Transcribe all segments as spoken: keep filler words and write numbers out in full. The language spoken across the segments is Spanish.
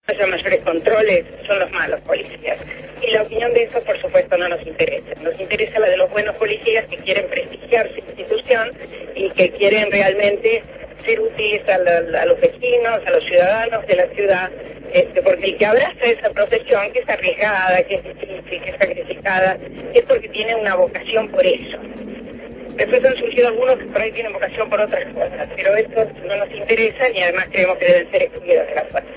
haya mayores controles, son los malos policías. Y la opinión de eso, por supuesto, no nos interesa. Nos interesa la de los buenos policías que quieren prestigiar su institución y que quieren realmente ser útiles a, la, a los vecinos, a los ciudadanos de la ciudad, este, porque el que abraza esa profesión, que es arriesgada, que es difícil, que es sacrificada, es porque tiene una vocación por eso. Después han surgido algunos que por ahí tienen vocación por otras cosas, pero estos no nos interesan y además creemos que deben ser excluidos de la fuerza.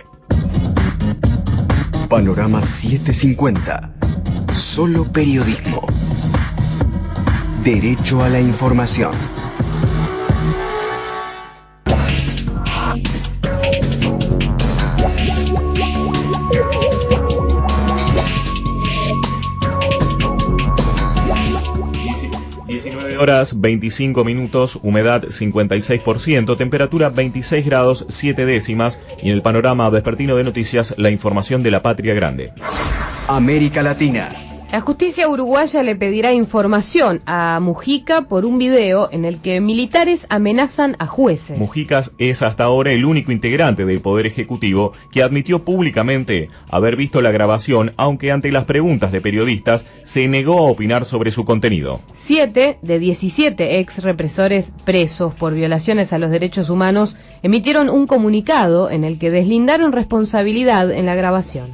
Panorama setecientos cincuenta. Solo periodismo. Derecho a la información. diecinueve horas veinticinco minutos, humedad cincuenta y seis por ciento, temperatura veintiséis grados siete décimas y en el panorama vespertino de noticias la información de la patria grande. América Latina. La justicia uruguaya le pedirá información a Mujica por un video en el que militares amenazan a jueces. Mujica es hasta ahora el único integrante del Poder Ejecutivo que admitió públicamente haber visto la grabación, aunque ante las preguntas de periodistas se negó a opinar sobre su contenido. Siete de diecisiete ex represores presos por violaciones a los derechos humanos emitieron un comunicado en el que deslindaron responsabilidad en la grabación.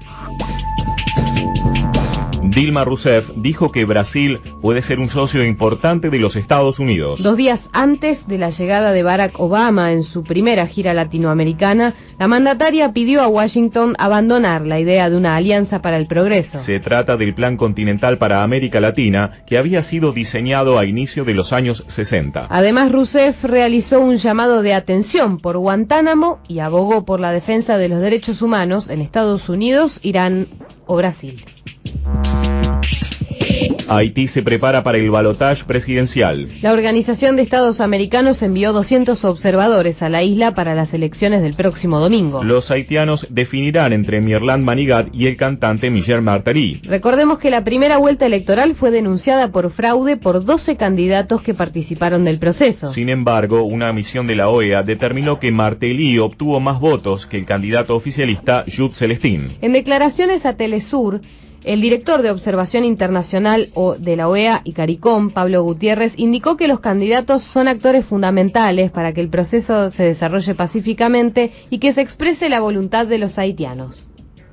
Dilma Rousseff dijo que Brasil puede ser un socio importante de los Estados Unidos. Dos días antes de la llegada de Barack Obama en su primera gira latinoamericana, la mandataria pidió a Washington abandonar la idea de una alianza para el progreso. Se trata del Plan Continental para América Latina, que había sido diseñado a inicio de los años sesenta. Además, Rousseff realizó un llamado de atención por Guantánamo y abogó por la defensa de los derechos humanos en Estados Unidos, Irán o Brasil. Haití se prepara para el balotaje presidencial. La Organización de Estados Americanos envió doscientos observadores a la isla para las elecciones del próximo domingo. Los haitianos definirán entre Mirland Manigat y el cantante Michel Martelly. Recordemos que la primera vuelta electoral fue denunciada por fraude por doce candidatos que participaron del proceso. Sin embargo, una misión de la O E A determinó que Martelly obtuvo más votos que el candidato oficialista Jude Celestín. En declaraciones a Telesur, el director de Observación Internacional de la O E A y CARICOM, Pablo Gutiérrez, indicó que los candidatos son actores fundamentales para que el proceso se desarrolle pacíficamente y que se exprese la voluntad de los haitianos.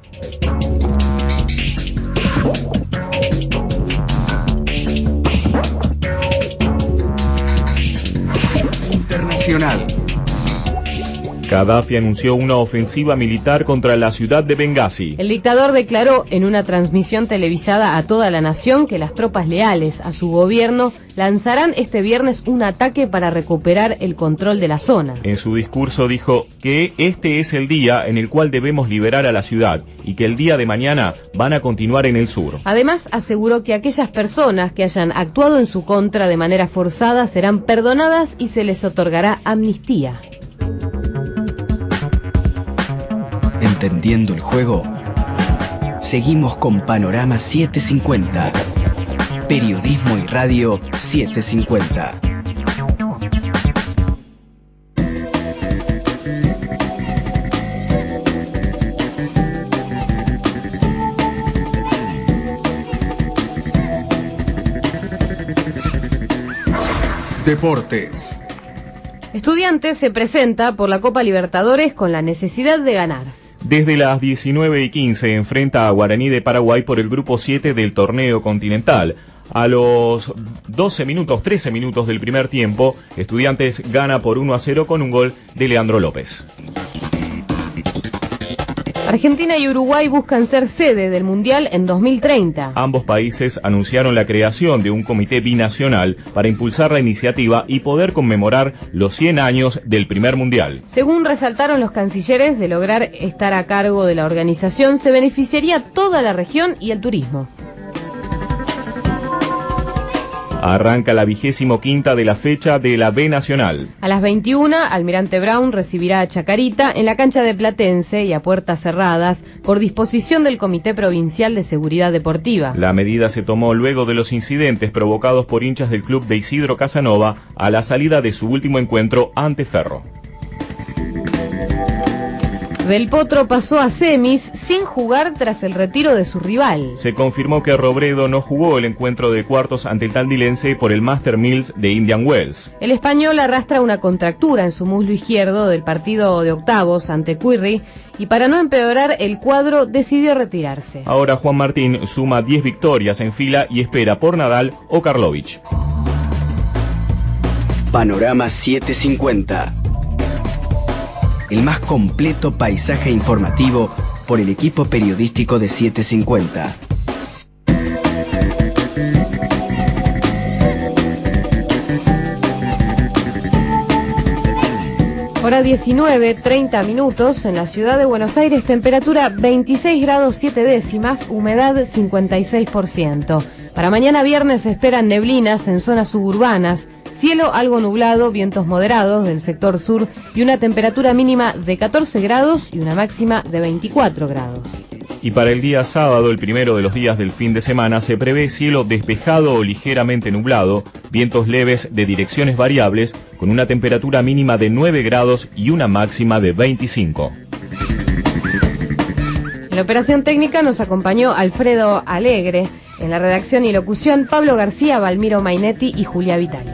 Internacional. Gaddafi anunció una ofensiva militar contra la ciudad de Bengasi. El dictador declaró en una transmisión televisada a toda la nación que las tropas leales a su gobierno lanzarán este viernes un ataque para recuperar el control de la zona. En su discurso dijo que este es el día en el cual debemos liberar a la ciudad y que el día de mañana van a continuar en el sur. Además, aseguró que aquellas personas que hayan actuado en su contra de manera forzada serán perdonadas y se les otorgará amnistía. Entendiendo el juego, seguimos con Panorama setecientos cincuenta. Periodismo y radio setecientos cincuenta. Deportes. Estudiantes se presenta por la Copa Libertadores con la necesidad de ganar. Desde las diecinueve y quince enfrenta a Guaraní de Paraguay por el grupo siete del torneo continental. A los doce minutos, trece minutos del primer tiempo, Estudiantes gana por uno a cero con un gol de Leandro López. Argentina y Uruguay buscan ser sede del Mundial en dos mil treinta. Ambos países anunciaron la creación de un comité binacional para impulsar la iniciativa y poder conmemorar los cien años del primer Mundial. Según resaltaron los cancilleres, de lograr estar a cargo de la organización se beneficiaría toda la región y el turismo. Arranca la vigésimo quinta de la fecha de la B Nacional. A las veintiuna, Almirante Brown recibirá a Chacarita en la cancha de Platense y a puertas cerradas por disposición del Comité Provincial de Seguridad Deportiva. La medida se tomó luego de los incidentes provocados por hinchas del club de Isidro Casanova a la salida de su último encuentro ante Ferro. Del Potro pasó a semis sin jugar tras el retiro de su rival. Se confirmó que Robredo no jugó el encuentro de cuartos ante el Tandilense por el Master Mills de Indian Wells. El español arrastra una contractura en su muslo izquierdo del partido de octavos ante Querrey y para no empeorar el cuadro decidió retirarse. Ahora Juan Martín suma diez victorias en fila y espera por Nadal o Karlovic. Panorama setecientos cincuenta. El más completo paisaje informativo por el equipo periodístico de setecientos cincuenta. Hora diecinueve, treinta minutos, en la ciudad de Buenos Aires, temperatura veintiséis grados siete décimas, humedad cincuenta y seis por ciento. Para mañana viernes se esperan neblinas en zonas suburbanas, cielo algo nublado, vientos moderados del sector sur y una temperatura mínima de catorce grados y una máxima de veinticuatro grados. Y para el día sábado, el primero de los días del fin de semana, se prevé cielo despejado o ligeramente nublado, vientos leves de direcciones variables, con una temperatura mínima de nueve grados y una máxima de veinticinco. En la operación técnica nos acompañó Alfredo Alegre, en la redacción y locución Pablo García, Valmiro Mainetti y Julia Vitali.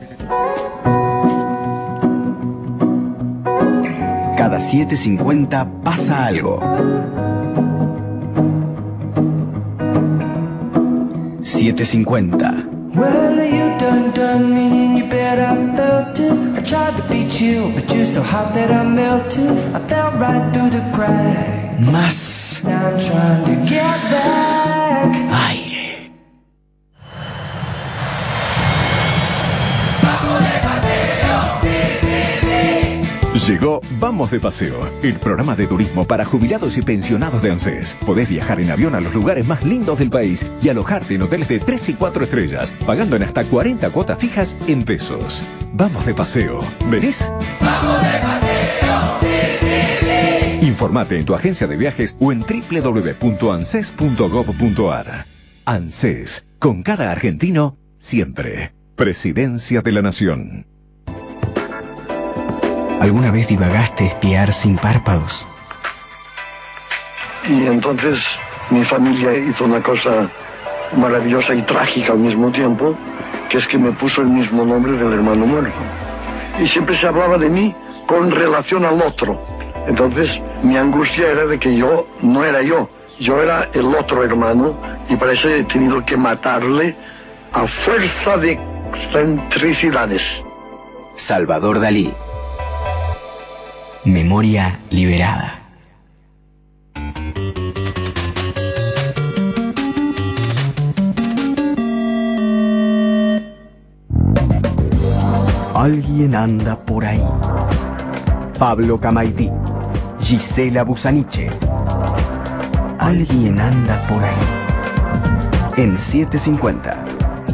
Cada siete cincuenta pasa algo. setecientos cincuenta. Well, you done done me and you bet I felt it. I tried to beat you, but you're so hot that I melted. I fell right through the cracks. Más Now I'm trying to get back. aire. Llegó Vamos de Paseo, el programa de turismo para jubilados y pensionados de ANSES. Podés viajar en avión a los lugares más lindos del país y alojarte en hoteles de tres y cuatro estrellas, pagando en hasta cuarenta cuotas fijas en pesos. Vamos de Paseo. ¿Venís? Vamos de paseo. Sí, sí, sí. Informate en tu agencia de viajes o en doble u doble u doble u punto anses punto gob punto ar. ANSES, con cada argentino, siempre. Presidencia de la Nación. ¿Alguna vez divagaste espiar sin párpados? Y entonces mi familia hizo una cosa maravillosa y trágica al mismo tiempo, que es que me puso el mismo nombre del hermano muerto. Y siempre se hablaba de mí con relación al otro. Entonces mi angustia era de que yo no era yo, yo era el otro hermano, y para eso he tenido que matarle a fuerza de excentricidades. Salvador Dalí. Memoria liberada. Alguien anda por ahí. Pablo Camaití, Gisela Busaniche. Alguien anda por ahí. En setecientos cincuenta.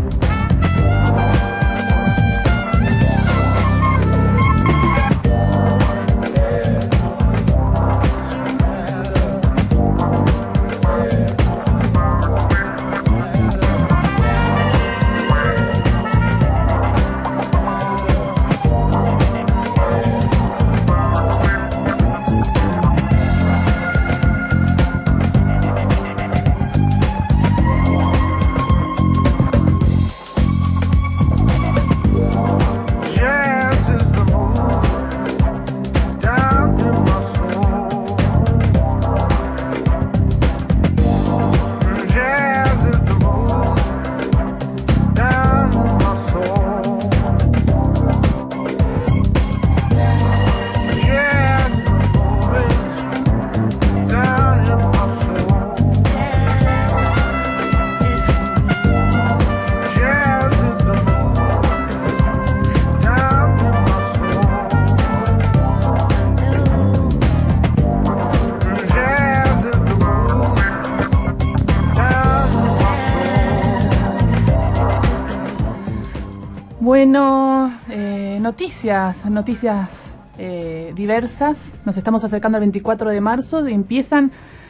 Bueno, eh, noticias, noticias eh, diversas. Nos estamos acercando al veinticuatro de marzo. Empiezan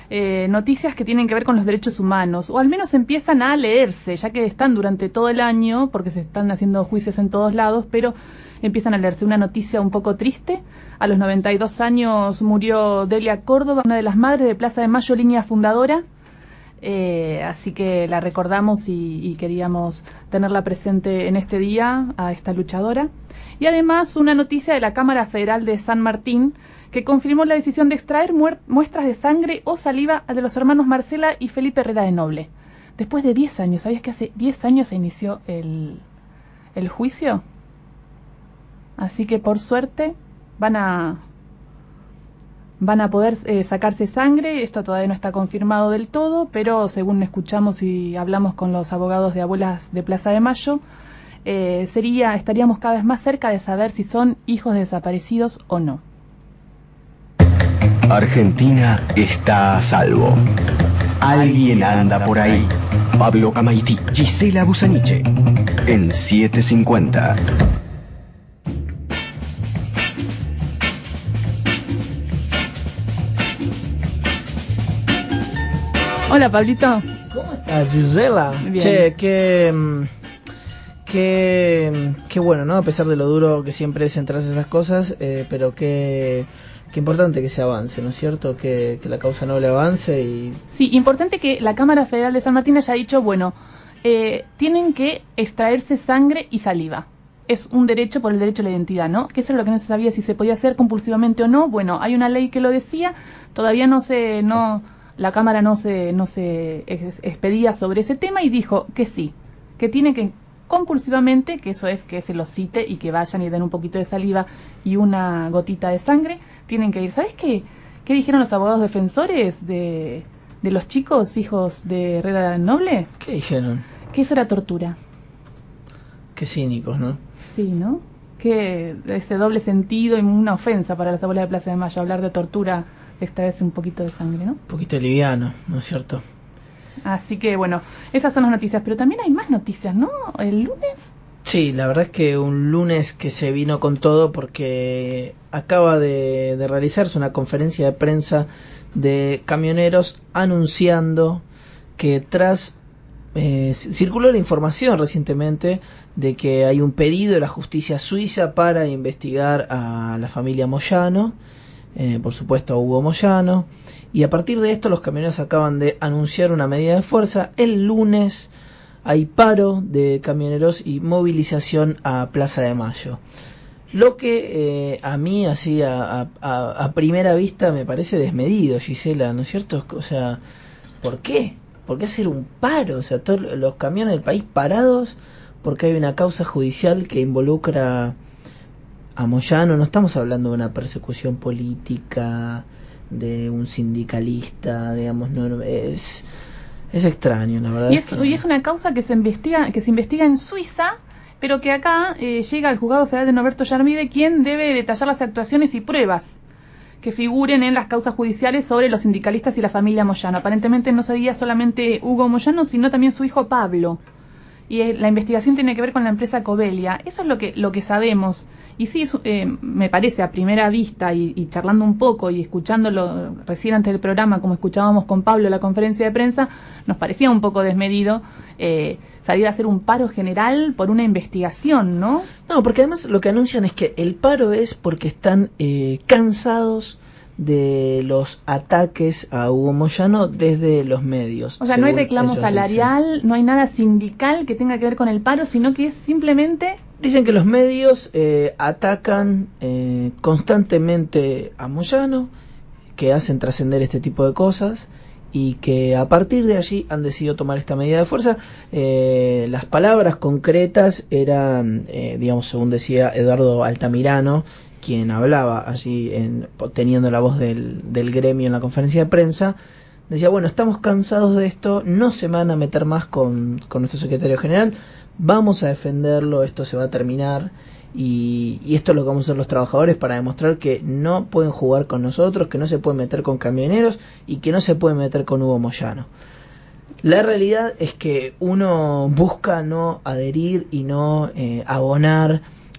eh, noticias que tienen que ver con los derechos humanos, o al menos empiezan a leerse, ya que están durante todo el año, porque se están haciendo juicios en todos lados, pero empiezan a leerse. Una noticia un poco triste: a los noventa y dos años murió Delia Córdoba, una de las madres de Plaza de Mayo, línea fundadora. Eh, así que la recordamos y, y queríamos tenerla presente en este día, a esta luchadora. Y además una noticia de la Cámara Federal de San Martín, que confirmó la decisión de extraer muestras de sangre o saliva de los hermanos Marcela y Felipe Herrera de Noble. Después de diez años, ¿sabías que hace diez años se inició el, el juicio? Así que por suerte van a... van a poder eh, sacarse sangre. Esto todavía no está confirmado del todo, pero según escuchamos y hablamos con los abogados de Abuelas de Plaza de Mayo, eh, sería, estaríamos cada vez más cerca de saber si son hijos desaparecidos o no. Argentina está a salvo. Alguien anda por ahí. Pablo Camaití, Gisela Busaniche, en setecientos cincuenta. Hola, Pablito. ¿Cómo estás, Gisela? Bien. Che, qué, qué, qué bueno, ¿no? A pesar de lo duro que siempre es centrarse en esas cosas, eh, pero qué, qué importante que se avance, ¿no es cierto? Que, que la causa noble avance y... Sí, importante que la Cámara Federal de San Martín haya dicho, bueno, eh, tienen que extraerse sangre y saliva. Es un derecho por el derecho a la identidad, ¿no? Que eso es lo que no se sabía si se podía hacer compulsivamente o no. Bueno, hay una ley que lo decía, todavía no se... no la Cámara no se no se expedía sobre ese tema y dijo que sí, que tiene que compulsivamente, que eso es que se los cite y que vayan y den un poquito de saliva y una gotita de sangre, tienen que ir. ¿Sabes qué? ¿Qué dijeron los abogados defensores de, de los chicos, hijos de Herrera Noble? ¿Qué dijeron? Que eso era tortura. Qué cínicos, ¿no? Sí, ¿no? Que ese doble sentido y una ofensa para las abuelas de Plaza de Mayo, hablar de tortura, extraerse un poquito de sangre, ¿no? Un poquito liviano, ¿no es cierto? Así que, bueno, esas son las noticias, pero también hay más noticias, ¿no? ¿El lunes? Sí, la verdad es que un lunes que se vino con todo porque acaba de, de realizarse una conferencia de prensa de camioneros anunciando que tras... Eh, circuló la información recientemente de que hay un pedido de la justicia suiza para investigar a la familia Moyano, eh, por supuesto a Hugo Moyano, y a partir de esto los camioneros acaban de anunciar una medida de fuerza. El lunes hay paro de camioneros y movilización a Plaza de Mayo. Lo que eh, a mí así a, a, a primera vista me parece desmedido, Gisela, ¿no es cierto? O sea, ¿por qué? ¿Por qué hacer un paro? O sea, todos los camiones del país parados porque hay una causa judicial que involucra a Moyano. No estamos hablando de una persecución política, de un sindicalista, digamos, no, no es es extraño, la verdad. Y es, y es una causa que se investiga que se investiga en Suiza, pero que acá eh, llega al juzgado federal de Norberto Yarmide, quien debe detallar las actuaciones y pruebas que figuren en las causas judiciales sobre los sindicalistas y la familia Moyano. Aparentemente no sería solamente Hugo Moyano, sino también su hijo Pablo. Y eh, la investigación tiene que ver con la empresa Covelia. Eso es lo que lo que sabemos. Y sí, eh, me parece a primera vista, y, y charlando un poco y escuchándolo recién antes del programa, como escuchábamos con Pablo en la conferencia de prensa, nos parecía un poco desmedido eh, salir a hacer un paro general por una investigación, ¿no? No, porque además lo que anuncian es que el paro es porque están eh, cansados de los ataques a Hugo Moyano desde los medios. O sea, no hay reclamo salarial, dicen. No hay nada sindical que tenga que ver con el paro, sino que es simplemente... Dicen que los medios eh, atacan eh, constantemente a Moyano, que hacen trascender este tipo de cosas, y que a partir de allí han decidido tomar esta medida de fuerza. Eh, las palabras concretas eran, eh, digamos, según decía Eduardo Altamirano, quien hablaba allí en, teniendo la voz del, del gremio en la conferencia de prensa, decía, bueno, estamos cansados de esto, no se van a meter más con, con nuestro secretario general, vamos a defenderlo, esto se va a terminar, y, y esto es lo que vamos a hacer los trabajadores para demostrar que no pueden jugar con nosotros, que no se pueden meter con camioneros y que no se pueden meter con Hugo Moyano. La realidad es que uno busca no adherir y no eh, abonar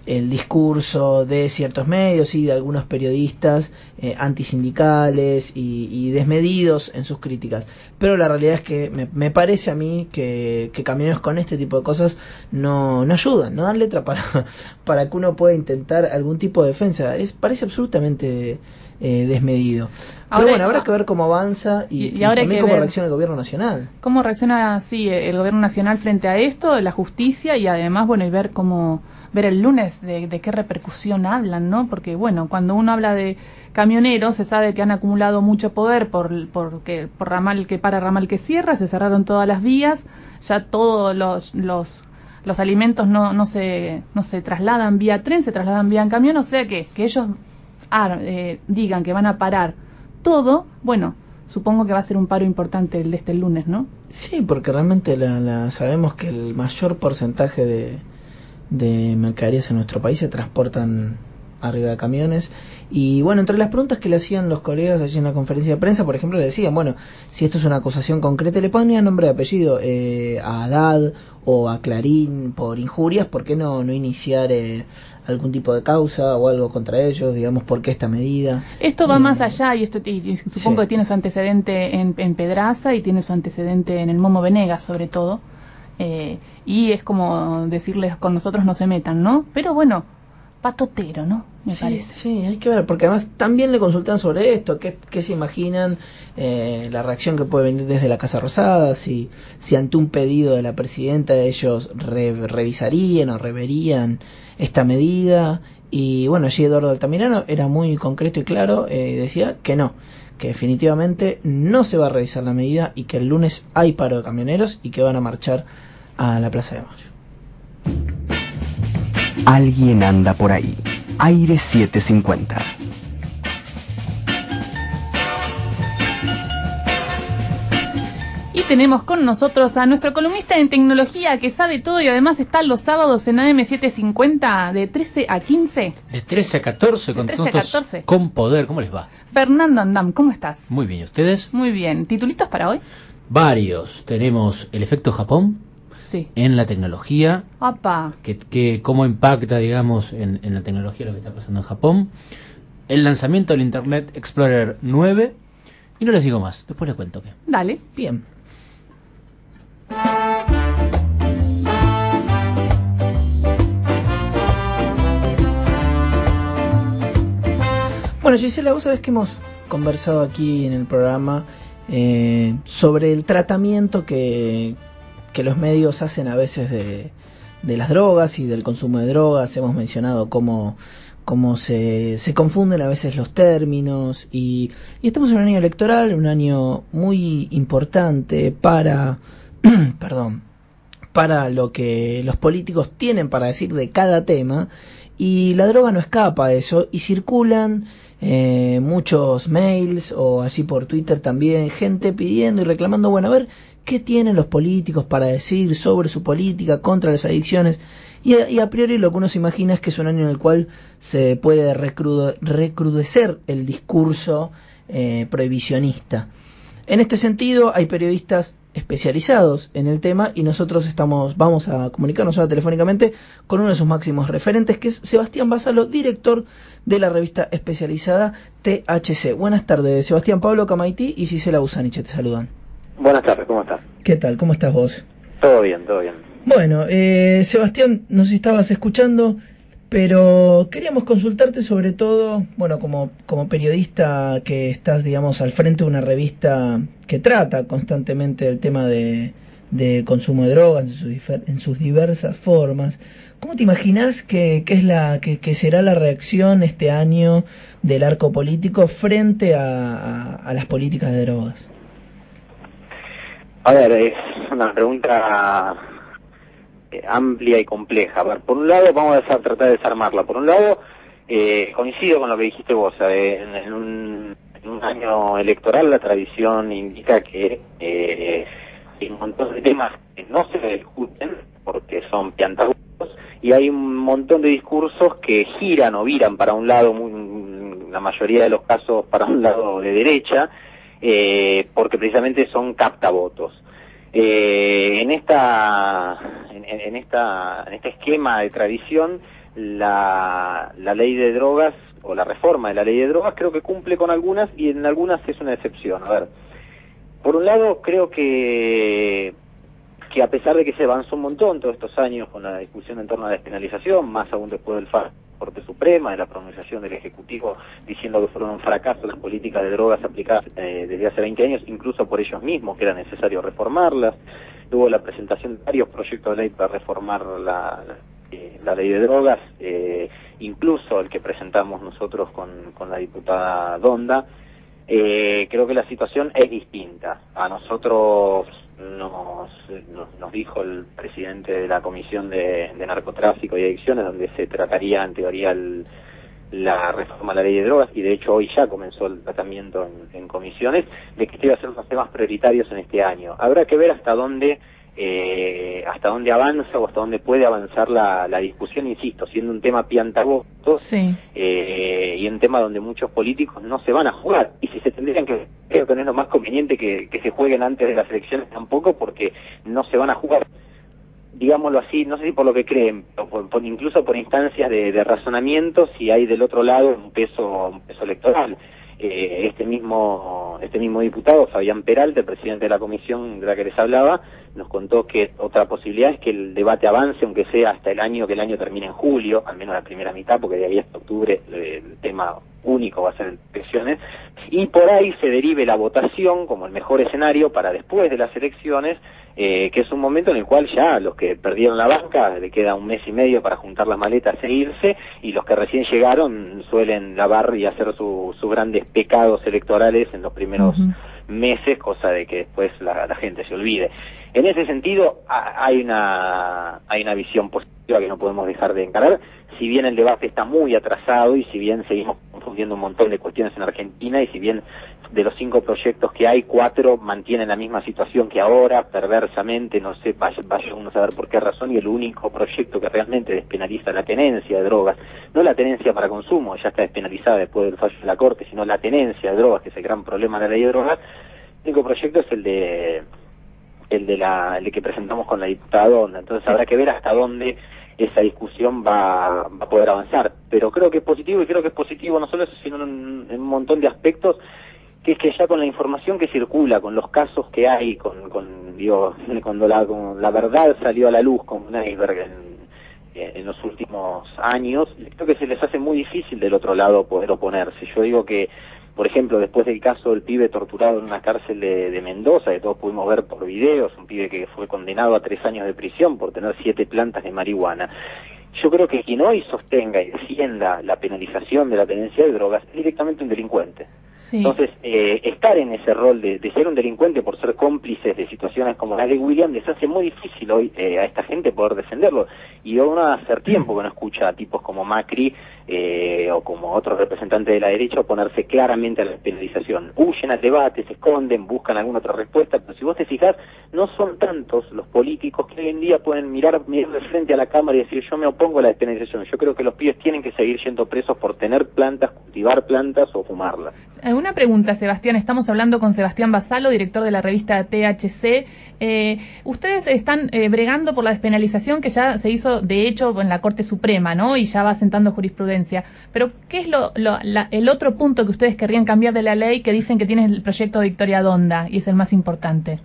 el discurso de ciertos medios y de algunos periodistas eh, antisindicales y, y desmedidos en sus críticas. Pero la realidad es que me, me parece a mí que, que camioneros con este tipo de cosas no, no ayudan, no dan letra para, para que uno pueda intentar algún tipo de defensa. Es parece absolutamente eh, desmedido. Ahora, pero bueno, habrá que ver cómo avanza y, y, y, ahora y también cómo reacciona el gobierno nacional. Cómo reacciona, sí, el gobierno nacional frente a esto, la justicia, y además, bueno, y ver cómo ver el lunes de, de qué repercusión hablan, ¿no? Porque, bueno, cuando uno habla de camioneros, se sabe que han acumulado mucho poder por, por, que, por ramal que para, ramal que cierra, se cerraron todas las vías, ya todos los, los, los alimentos no, no, se, no se trasladan vía tren, se trasladan vía camión, o sea que, que ellos ah, eh, digan que van a parar todo, bueno, supongo que va a ser un paro importante el de este lunes, ¿no? Sí, porque realmente la, la, sabemos que el mayor porcentaje de de mercaderías en nuestro país se transportan arriba de camiones. Y bueno, entre las preguntas que le hacían los colegas allí en la conferencia de prensa, por ejemplo, le decían, bueno, si esto es una acusación concreta, le ponían nombre y apellido eh, a Haddad o a Clarín por injurias, ¿por qué no, no iniciar eh, algún tipo de causa o algo contra ellos? Digamos, ¿por qué esta medida? Esto va eh, más allá y esto y, y supongo sí. que tiene su antecedente en, en Pedraza y tiene su antecedente en el Momo Venegas, sobre todo. Eh, y es como decirles con nosotros no se metan, ¿no? Pero bueno, patotero, ¿no? Me sí, parece. Sí, hay que ver, porque además también le consultan sobre esto, qué, qué se imaginan, eh, la reacción que puede venir desde la Casa Rosada, si, si ante un pedido de la presidenta ellos re, revisarían o reverían esta medida. Y bueno, allí Eduardo Altamirano era muy concreto y claro, eh, decía que no, que definitivamente no se va a revisar la medida y que el lunes hay paro de camioneros y que van a marchar a la Plaza de Mayo. Alguien anda por ahí. Aire setecientos cincuenta. Y tenemos con nosotros a nuestro columnista en tecnología que sabe todo y además está los sábados en A M setecientos cincuenta de trece a quince. De trece a catorce, con trece a catorce. Con poder. ¿Cómo les va? Fernando Andam, ¿cómo estás? Muy bien, ¿y ustedes? Muy bien. ¿Titulitos para hoy? Varios. Tenemos el efecto Japón. Sí. En la tecnología. Opa. Que, que cómo impacta, digamos, en, en la tecnología lo que está pasando en Japón. El lanzamiento del Internet Explorer nueve. Y no les digo más, después les cuento qué. Dale. Bien. Bueno, Gisela, vos sabés que hemos conversado aquí en el programa eh, sobre el tratamiento que, que los medios hacen a veces de, de las drogas y del consumo de drogas. Hemos mencionado cómo, cómo se, se confunden a veces los términos y, y estamos en un año electoral, un año muy importante para, perdón, para lo que los políticos tienen para decir de cada tema, y la droga no escapa a eso y circulan Eh, muchos mails o así por Twitter también, gente pidiendo y reclamando, bueno, a ver qué tienen los políticos para decir sobre su política contra las adicciones, y a, y a priori lo que uno se imagina es que es un año en el cual se puede recrudo, recrudecer el discurso eh, prohibicionista. En este sentido hay periodistas especializados en el tema y nosotros estamos vamos a comunicarnos ahora telefónicamente con uno de sus máximos referentes, que es Sebastián Basalo, director de la revista especializada T H C. Buenas tardes, Sebastián. Pablo Camaití y Gisela Busanich te saludan. Buenas tardes, ¿cómo estás? ¿Qué tal? ¿Cómo estás vos? Todo bien, todo bien. Bueno, eh, Sebastián, no sé si estabas escuchando, pero queríamos consultarte sobre todo, bueno, como, como periodista que estás, digamos, al frente de una revista que trata constantemente el tema de, de consumo de drogas en sus, en sus diversas formas. ¿Cómo te imaginas que, que, es la, que, que será la reacción este año del arco político frente a, a, a las políticas de drogas? A ver, es una pregunta amplia y compleja. A ver, por un lado, vamos a tratar de desarmarla. Por un lado, eh, coincido con lo que dijiste vos. Eh, en, en, un, en un año electoral la tradición indica que eh, hay un montón de temas que no se discuten porque son piantagüeros, y hay un montón de discursos que giran o viran para un lado, muy, la mayoría de los casos para un lado de derecha, eh, porque precisamente son captavotos. Eh, en esta en, en esta en este esquema de tradición la, la ley de drogas o la reforma de la ley de drogas creo que cumple con algunas y en algunas es una excepción. A ver, por un lado creo que que a pesar de que se avanzó un montón todos estos años con la discusión en torno a la despenalización, más aún después del fallo de la Corte Suprema, de la pronunciación del Ejecutivo diciendo que fueron un fracaso las políticas de drogas aplicadas eh, desde hace veinte años, incluso por ellos mismos, que era necesario reformarlas. Hubo la presentación de varios proyectos de ley para reformar la, la, eh, la ley de drogas, eh, incluso el que presentamos nosotros con, con la diputada Donda. Eh, creo que la situación es distinta. A nosotros nos, nos, nos dijo el presidente de la Comisión de, de Narcotráfico y Adicciones, donde se trataría en teoría el, la reforma a la ley de drogas, y de hecho hoy ya comenzó el tratamiento en, en comisiones, de que este iba a ser los temas prioritarios en este año. Habrá que ver hasta dónde eh, hasta dónde avanza o hasta dónde puede avanzar la, la discusión, insisto, siendo un tema piantagosto, sí. eh, y un tema donde muchos políticos no se van a jugar, y si se tendrían que, creo que no es lo más conveniente que, que se jueguen antes de las elecciones tampoco, porque no se van a jugar, digámoslo así, no sé si por lo que creen, o por, por, incluso por instancias de, de razonamiento, si hay del otro lado un peso, un peso electoral. Eh, este mismo este mismo diputado, Fabián Peralta, el presidente de la comisión de la que les hablaba, nos contó que otra posibilidad es que el debate avance, aunque sea hasta el año, que el año termine en julio, al menos la primera mitad, porque de ahí hasta octubre el tema único va a ser elecciones, y por ahí se derive la votación como el mejor escenario para después de las elecciones, eh, que es un momento en el cual ya los que perdieron la banca le queda un mes y medio para juntar las maletas e irse, y los que recién llegaron suelen lavar y hacer su, sus grandes pecados electorales en los primeros uh-huh. meses, cosa de que después la, la gente se olvide. En ese sentido a, hay una hay una visión positiva que no podemos dejar de encarar, si bien el debate está muy atrasado y si bien seguimos confundiendo un montón de cuestiones en Argentina, y si bien de los cinco proyectos que hay, cuatro mantienen la misma situación que ahora, perversamente, no sé, vaya, vaya uno a saber por qué razón, y el único proyecto que realmente despenaliza la tenencia de drogas, no la tenencia para consumo, ya está despenalizada después del fallo de la Corte, sino la tenencia de drogas, que es el gran problema de la ley de drogas. El único proyecto es el de el de la el de que presentamos con la diputada Donda, entonces habrá que ver hasta dónde esa discusión va, va a poder avanzar, pero creo que es positivo, y creo que es positivo no solo eso, sino en, en un montón de aspectos, que es que ya con la información que circula, con los casos que hay, con, con digo, cuando la, con la verdad salió a la luz como un iceberg en, en los últimos años, creo que se les hace muy difícil del otro lado poder oponerse. Yo digo que, por ejemplo, después del caso del pibe torturado en una cárcel de, de Mendoza, que todos pudimos ver por videos, un pibe que fue condenado a tres años de prisión por tener siete plantas de marihuana, yo creo que quien hoy sostenga y defienda la penalización de la tenencia de drogas es directamente un delincuente. Sí. Entonces, eh, estar en ese rol de, de ser un delincuente por ser cómplices de situaciones como la de William les hace muy difícil hoy eh, a esta gente poder defenderlo. Y uno va a hacer tiempo que no escucha a tipos como Macri eh, o como otros representantes de la derecha oponerse claramente a la penalización. Huyen al debate, se esconden, buscan alguna otra respuesta, pero si vos te fijás, no son tantos los políticos que hoy en día pueden mirar, mirar de frente a la cámara y decir yo me opongo a la despenalización. Yo creo que los pibes tienen que seguir yendo presos por tener plantas, cultivar plantas o fumarlas. Una pregunta, Sebastián. Estamos hablando con Sebastián Basalo, director de la revista T H C. Eh, ustedes están eh, bregando por la despenalización que ya se hizo, de hecho, en la Corte Suprema, ¿no? Y ya va sentando jurisprudencia. Pero, ¿qué es lo, lo, la, el otro punto que ustedes querrían cambiar de la ley que dicen que tiene el proyecto de Victoria Donda y es el más importante?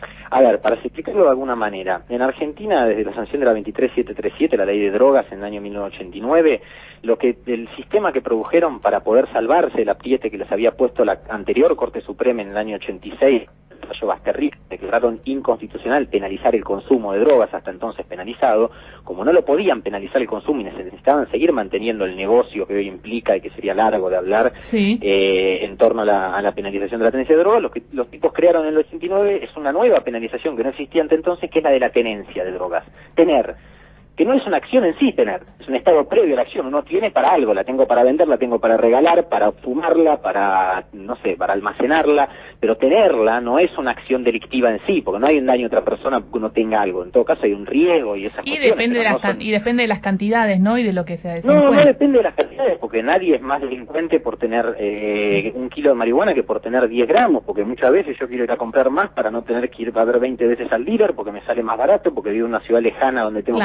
A ver, para explicarlo de alguna manera, en Argentina, desde la sanción de la veintitrés mil setecientos treinta y siete, la ley de drogas en el año mil novecientos ochenta y nueve, lo que el sistema que produjeron para poder salvarse el apriete que les había puesto la anterior Corte Suprema en el año ochenta y seis, el fallo Basterric, declararon inconstitucional penalizar el consumo de drogas, hasta entonces penalizado. Como no lo podían penalizar el consumo y necesitaban seguir manteniendo el negocio que hoy implica y que sería largo de hablar, sí. eh, en torno a la, a la penalización de la tenencia de drogas, lo que los tipos crearon en el ochenta y nueve es una nueva penalización que no existía hasta entonces, que es la de la tenencia de drogas. Tener, que no es una acción en sí tener, es un estado previo a la acción, uno tiene para algo, la tengo para vender, la tengo para regalar, para fumarla, para, no sé, para almacenarla, pero tenerla no es una acción delictiva en sí, porque no hay un daño a otra persona porque uno tenga algo, en todo caso hay un riesgo y esas y cuestiones. Depende de las no son... Y depende de las cantidades, ¿no? Y de lo que se No, no, no depende de las cantidades, porque nadie es más delincuente por tener eh, un kilo de marihuana que por tener diez gramos, porque muchas veces yo quiero ir a comprar más para no tener que ir a ver veinte veces al dealer, porque me sale más barato, porque vivo en una ciudad lejana donde tengo claro. que ir a comprar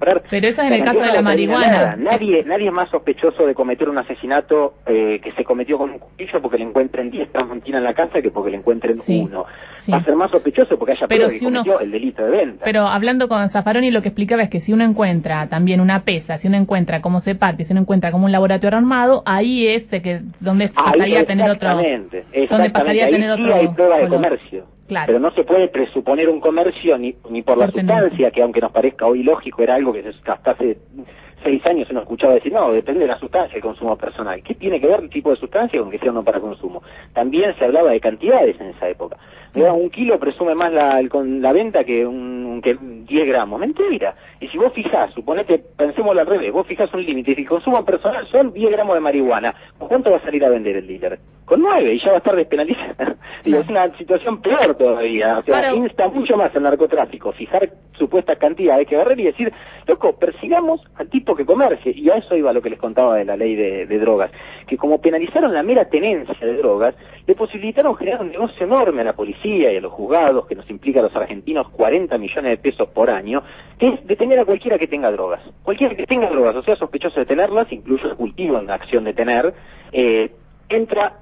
comprar. Pero eso es en el Pero caso de la no termina marihuana. nada. Nadie, nadie es más sospechoso de cometer un asesinato eh, que se cometió con un cuchillo porque le encuentren diez tramontina en la casa que porque le encuentren Sí, uno. sí. Va a ser más sospechoso porque haya Pero prueba si que uno- cometió el delito de venta. Pero hablando con Zaffaroni, lo que explicaba es que si uno encuentra también una pesa, si uno encuentra cómo se parte, si uno encuentra como un laboratorio armado, ahí es de que donde pasaría Ahí, a tener otro, exactamente, donde exactamente. pasaría a Ahí tener sí otro hay prueba de color. comercio. Claro. Pero no se puede presuponer un comercio ni, ni por la Por tenencia. sustancia, que aunque nos parezca hoy lógico, era algo que se- hasta hace seis años uno escuchaba decir, no, depende de la sustancia, el consumo personal. ¿Qué tiene que ver el tipo de sustancia con que sea uno para consumo? También se hablaba de cantidades en esa época. Digo, un kilo presume más la, el- con la venta que un que diez gramos. Mentira. Y si vos fijás, suponete, pensémoslo al revés, vos fijás un límite, y si el consumo personal son diez gramos de marihuana, ¿con cuánto va a salir a vender el dealer? Con nueve, y ya va a estar despenalizada. Digo, es una situación peor todavía. O sea, Claro. insta mucho más el narcotráfico, fijar supuestas cantidades que agarrar y decir, loco, persigamos al tipo que comercie. Y a eso iba lo que les contaba de la ley de, de drogas. Que como penalizaron la mera tenencia de drogas, le posibilitaron generar un negocio enorme a la policía y a los juzgados, que nos implica a los argentinos cuarenta millones de pesos por año, que es detener a cualquiera que tenga drogas. Cualquiera que tenga drogas, o sea, sospechoso de tenerlas, incluso el cultivo en la acción de tener, eh, entra,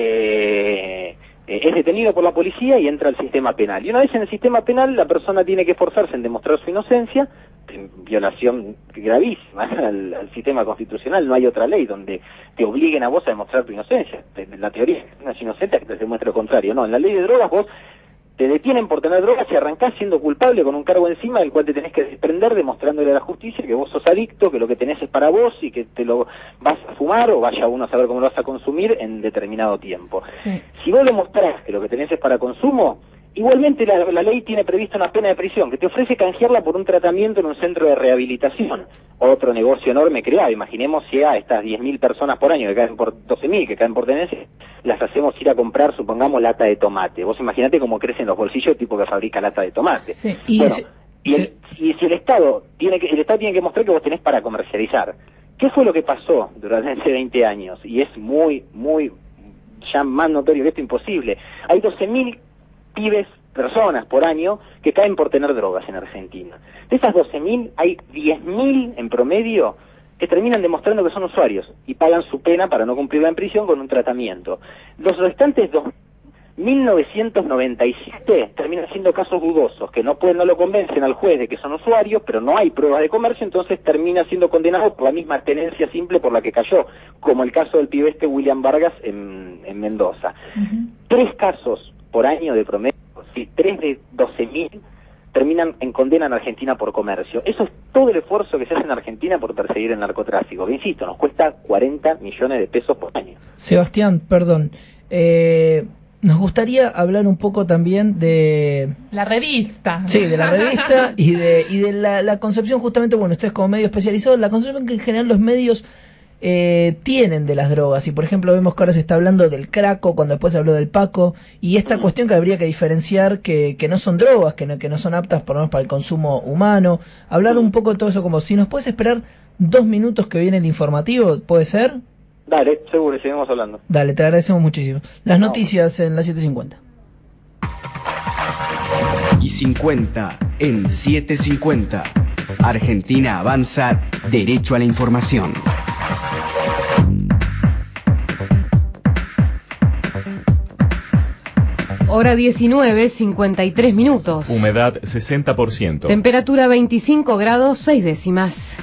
eh, eh, es detenido por la policía y entra al sistema penal. Y una vez en el sistema penal, la persona tiene que esforzarse en demostrar su inocencia, en violación gravísima al, al sistema constitucional. No hay otra ley donde te obliguen a vos a demostrar tu inocencia. En la teoría, no es inocente que te demuestre lo contrario. No, en la ley de drogas vos te detienen por tener drogas y arrancás siendo culpable con un cargo encima del cual te tenés que desprender demostrándole a la justicia que vos sos adicto, que lo que tenés es para vos y que te lo vas a fumar o vaya uno a saber cómo lo vas a consumir en determinado tiempo. Sí. Si vos demostrás que lo que tenés es para consumo, igualmente la, la ley tiene prevista una pena de prisión que te ofrece canjearla por un tratamiento en un centro de rehabilitación. Otro negocio enorme creado. Imaginemos si a estas diez mil personas por año que caen por doce mil, que caen por tenencia, las hacemos ir a comprar, supongamos, lata de tomate. Vos imaginate cómo crecen los bolsillos del tipo que fabrica lata de tomate. Sí. Y Bueno, se- y, el- y si el Estado tiene que, el Estado tiene que mostrar que vos tenés para comercializar. ¿Qué fue lo que pasó durante veinte años? Y es muy, muy, ya más notorio que esto imposible. Hay doce mil pibes, personas por año que caen por tener drogas en Argentina. De esas doce mil hay diez mil en promedio que terminan demostrando que son usuarios y pagan su pena para no cumplirla en prisión con un tratamiento. Los restantes dos mil novecientos noventa y siete terminan siendo casos dudosos, que no pueden, no lo convencen al juez de que son usuarios, pero no hay pruebas de comercio, entonces termina siendo condenado por la misma tenencia simple por la que cayó, como el caso del pibe este William Vargas en, en Mendoza. Ujú. Tres casos por año de promedio, sí, tres de doce mil terminan en condena en Argentina por comercio. Eso es todo el esfuerzo que se hace en Argentina por perseguir el narcotráfico, que insisto, nos cuesta cuarenta millones de pesos por año. Sebastián, perdón. Eh, nos gustaría hablar un poco también de... La revista. Sí, de la revista y de, y de la, la concepción, justamente, bueno, ustedes como medio especializado, la concepción que en general los medios eh, tienen de las drogas. Y por ejemplo vemos que ahora se está hablando del craco, cuando después se habló del paco, y esta cuestión que habría que diferenciar, que, que no son drogas, que no, que no son aptas por lo menos para el consumo humano. Hablar un poco de todo eso, como si nos puedes esperar dos minutos que viene el informativo, ¿puede ser? Dale, seguro, seguimos hablando. Dale, te agradecemos muchísimo. Las No. noticias en las siete cincuenta. Y cincuenta en siete cincuenta. Argentina avanza derecho a la información. Hora diecinueve, cincuenta y tres minutos. Humedad sesenta por ciento. Temperatura veinticinco grados seis décimas.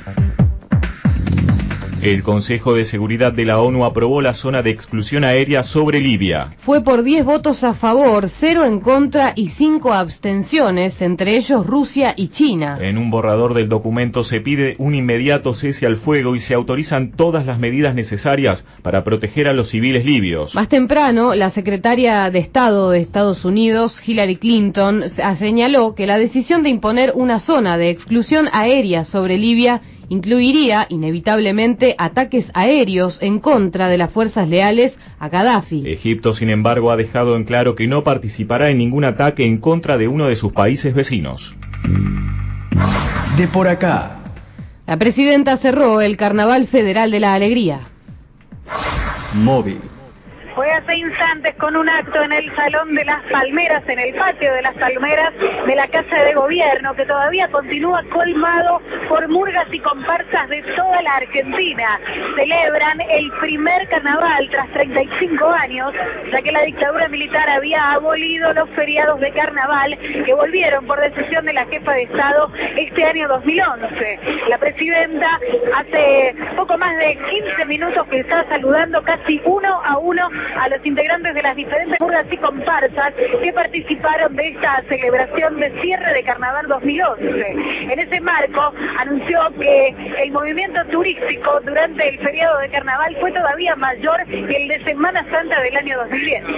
El Consejo de Seguridad de la ONU aprobó la zona de exclusión aérea sobre Libia. Fue por diez votos a favor, cero en contra y cinco abstenciones, entre ellos Rusia y China. En un borrador del documento se pide un inmediato cese al fuego y se autorizan todas las medidas necesarias para proteger a los civiles libios. Más temprano, la secretaria de Estado de Estados Unidos, Hillary Clinton, señaló que la decisión de imponer una zona de exclusión aérea sobre Libia incluiría inevitablemente ataques aéreos en contra de las fuerzas leales a Gaddafi. Egipto, sin embargo, ha dejado en claro que no participará en ningún ataque en contra de uno de sus países vecinos. De por acá. La presidenta cerró el Carnaval Federal de la Alegría. Móvil. fue hace instantes con un acto en el Salón de las Palmeras, en el patio de las Palmeras de la Casa de Gobierno, que todavía continúa colmado por murgas y comparsas de toda la Argentina. Celebran el primer carnaval tras treinta y cinco años, ya que la dictadura militar había abolido los feriados de carnaval que volvieron por decisión de la jefa de Estado este año dos mil once. La presidenta hace poco más de quince minutos que está saludando casi uno a uno a los integrantes de las diferentes murgas y comparsas que participaron de esta celebración de cierre de Carnaval dos mil once. En ese marco anunció que el movimiento turístico durante el feriado de Carnaval fue todavía mayor que el de Semana Santa del año dos mil diez.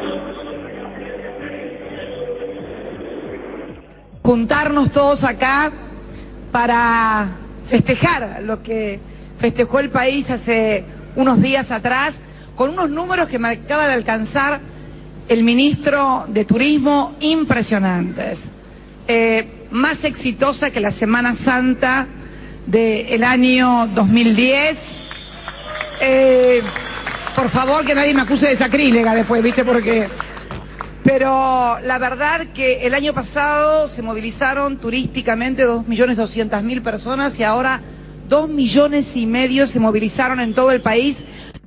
Juntarnos todos acá para festejar lo que festejó el país hace unos días atrás, con unos números que me acaba de alcanzar el ministro de Turismo impresionantes. Eh, más exitosa que la Semana Santa del año dos mil diez. Eh, por favor, que nadie me acuse de sacrílega después, ¿viste? Porque... Pero la verdad que el año pasado se movilizaron turísticamente dos millones doscientas mil personas y ahora dos millones y medio se movilizaron en todo el país.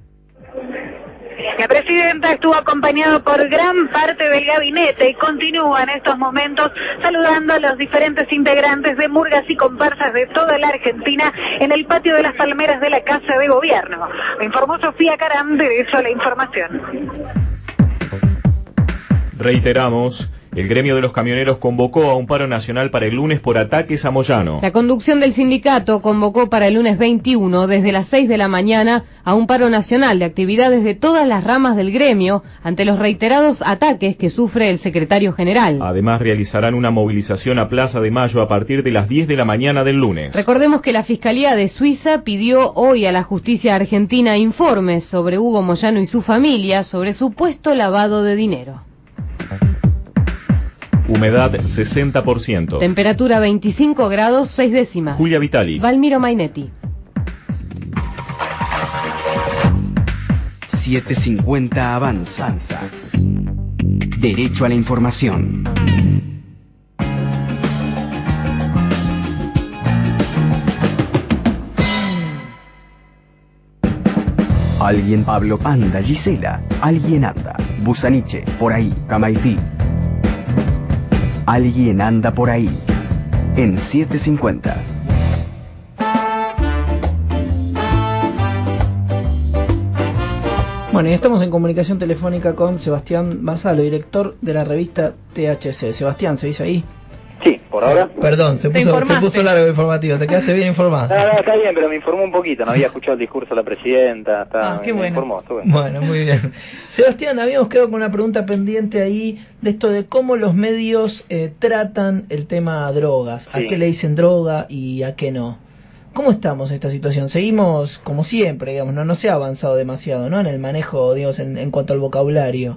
La presidenta estuvo acompañado por gran parte del gabinete y continúa en estos momentos saludando a los diferentes integrantes de murgas y comparsas de toda la Argentina en el patio de las Palmeras de la Casa de Gobierno. Me informó Sofía Caram, Derecho a la Información. Reiteramos, el gremio de los camioneros convocó a un paro nacional para el lunes por ataques a Moyano. La conducción del sindicato convocó para el lunes veintiuno, desde las seis de la mañana, a un paro nacional de actividades de todas las ramas del gremio ante los reiterados ataques que sufre el secretario general. Además, realizarán una movilización a Plaza de Mayo a partir de las diez de la mañana del lunes. Recordemos que la Fiscalía de Suiza pidió hoy a la justicia argentina informes sobre Hugo Moyano y su familia sobre supuesto lavado de dinero. Humedad sesenta por ciento. Temperatura veinticinco grados seis décimas. Julia Vitali. Valmiro Mainetti. setecientos cincuenta avanza. Derecho a la información. Alguien Pablo anda, Gisela. Alguien anda. Busaniche, por ahí. Camaití. Alguien anda por ahí. En setecientos cincuenta. Bueno, y estamos en comunicación telefónica con Sebastián Basalo, director de la revista T H C. Sebastián, ¿se dice ahí? Sí, por ahora. Perdón, se puso, se puso largo el informativo, te quedaste bien informado. No, no, está bien, pero me informó un poquito, no había escuchado el discurso de la presidenta, está, ah, qué me bueno. informó, está bueno. Bueno, muy bien. Sebastián, habíamos quedado con una pregunta pendiente ahí de esto de cómo los medios eh, tratan el tema drogas, Sí. a qué le dicen droga y a qué no. ¿Cómo estamos en esta situación? Seguimos como siempre, digamos, no, no se ha avanzado demasiado, ¿no? En el manejo, digamos, en, en cuanto al vocabulario.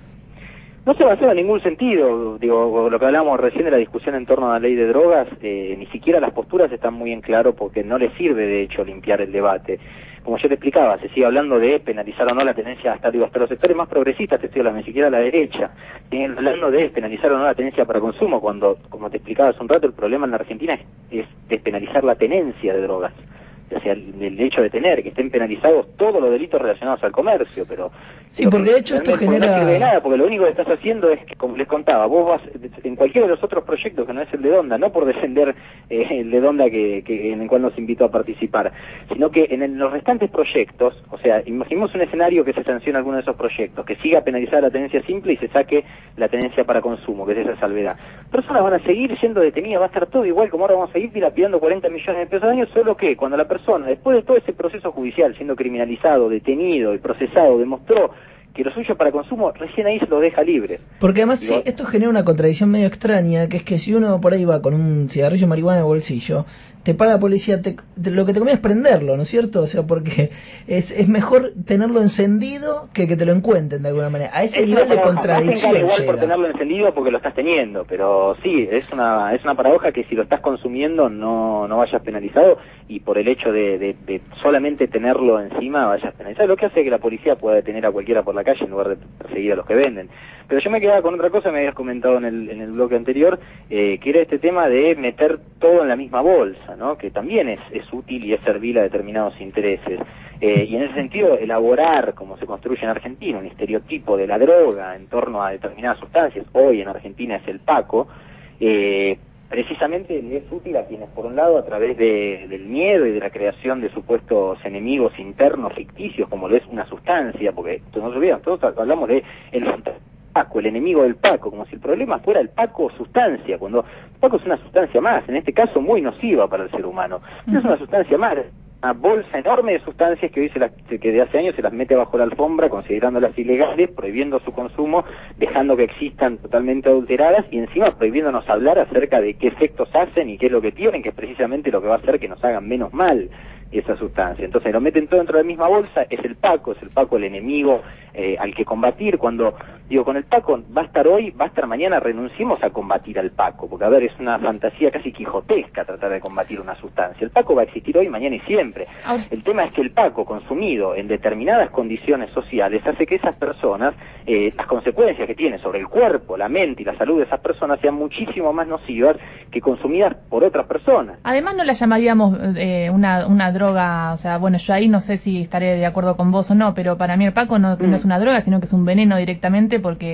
No se avanzó en ningún sentido, digo, lo que hablábamos recién de la discusión en torno a la ley de drogas, eh, ni siquiera las posturas están muy en claro porque no le sirve de hecho limpiar el debate. Como yo te explicaba, se sigue hablando de penalizar o no la tenencia, hasta digo, hasta los sectores más progresistas, te estoy hablando, ni siquiera la derecha, siguen hablando de penalizar o no la tenencia para consumo, cuando, como te explicaba hace un rato, el problema en la Argentina es, es despenalizar la tenencia de drogas. O sea, el, el hecho de tener, que estén penalizados todos los delitos relacionados al comercio, pero... Sí, porque de hecho esto genera... No sirve de nada, porque lo único que estás haciendo es que, como les contaba, vos vas en cualquiera de los otros proyectos que no es el de Donda, no por defender eh, el de Donda que, que, en el cual nos invitó a participar, sino que en el, los restantes proyectos, o sea, imaginemos un escenario que se sancione alguno de esos proyectos, que siga penalizada la tenencia simple y se saque la tenencia para consumo, que es esa salvedad. Personas van a seguir siendo detenidas, va a estar todo igual, como ahora vamos a seguir dilapidando cuarenta millones de pesos al año, solo que cuando la persona, después de todo ese proceso judicial, siendo criminalizado, detenido y procesado, demostró que lo suyo para consumo, recién ahí se lo deja libre. Porque además Digo, sí, esto genera una contradicción medio extraña, que es que si uno por ahí va con un cigarrillo de marihuana en el bolsillo, te para la policía, te, te, lo que te conviene es prenderlo, ¿no es cierto? O sea, porque es, es mejor tenerlo encendido que que te lo encuentren de alguna manera. A ese es nivel una de paradoja. contradicción No tenga igual llega. por tenerlo encendido porque lo estás teniendo, pero sí, es una es una paradoja que si lo estás consumiendo no no vayas penalizado y por el hecho de, de, de solamente tenerlo encima vayas penalizado, lo que hace que la policía pueda detener a cualquiera por la la calle en lugar de perseguir a los que venden. Pero yo me quedaba con otra cosa, me habías comentado en el, en el bloque anterior, eh, que era este tema de meter todo en la misma bolsa, ¿no? Que también es, es útil y es servil a determinados intereses. Eh, y en ese sentido, elaborar, como se construye en Argentina, un estereotipo de la droga en torno a determinadas sustancias, hoy en Argentina es el Paco, eh, precisamente le es útil a quienes, por un lado, a través de, del miedo y de la creación de supuestos enemigos internos ficticios, como lo es una sustancia, porque no se olviden, todos hablamos de el Paco, el enemigo del Paco, como si el problema fuera el Paco sustancia, cuando el Paco es una sustancia más, en este caso muy nociva para el ser humano, no es una sustancia más, una bolsa enorme de sustancias que hoy se las, que de hace años se las mete bajo la alfombra, considerándolas ilegales, prohibiendo su consumo, dejando que existan totalmente adulteradas y encima prohibiéndonos hablar acerca de qué efectos hacen y qué es lo que tienen, que es precisamente lo que va a hacer que nos hagan menos mal esa sustancia. Entonces lo meten todo dentro de la misma bolsa, es el Paco, es el Paco el enemigo eh, al que combatir. Cuando digo con el Paco, va a estar hoy, va a estar mañana, renunciemos a combatir al Paco, porque a ver, es una fantasía casi quijotesca tratar de combatir una sustancia. El Paco va a existir hoy, mañana y siempre. El tema es que el Paco consumido en determinadas condiciones sociales hace que esas personas, eh, las consecuencias que tiene sobre el cuerpo, la mente y la salud de esas personas sean muchísimo más nocivas que consumidas por otras personas. Además no la llamaríamos eh, una, una droga, o sea, bueno, yo ahí no sé si estaré de acuerdo con vos o no, pero para mí el Paco no, mm. no es una droga, sino que es un veneno directamente porque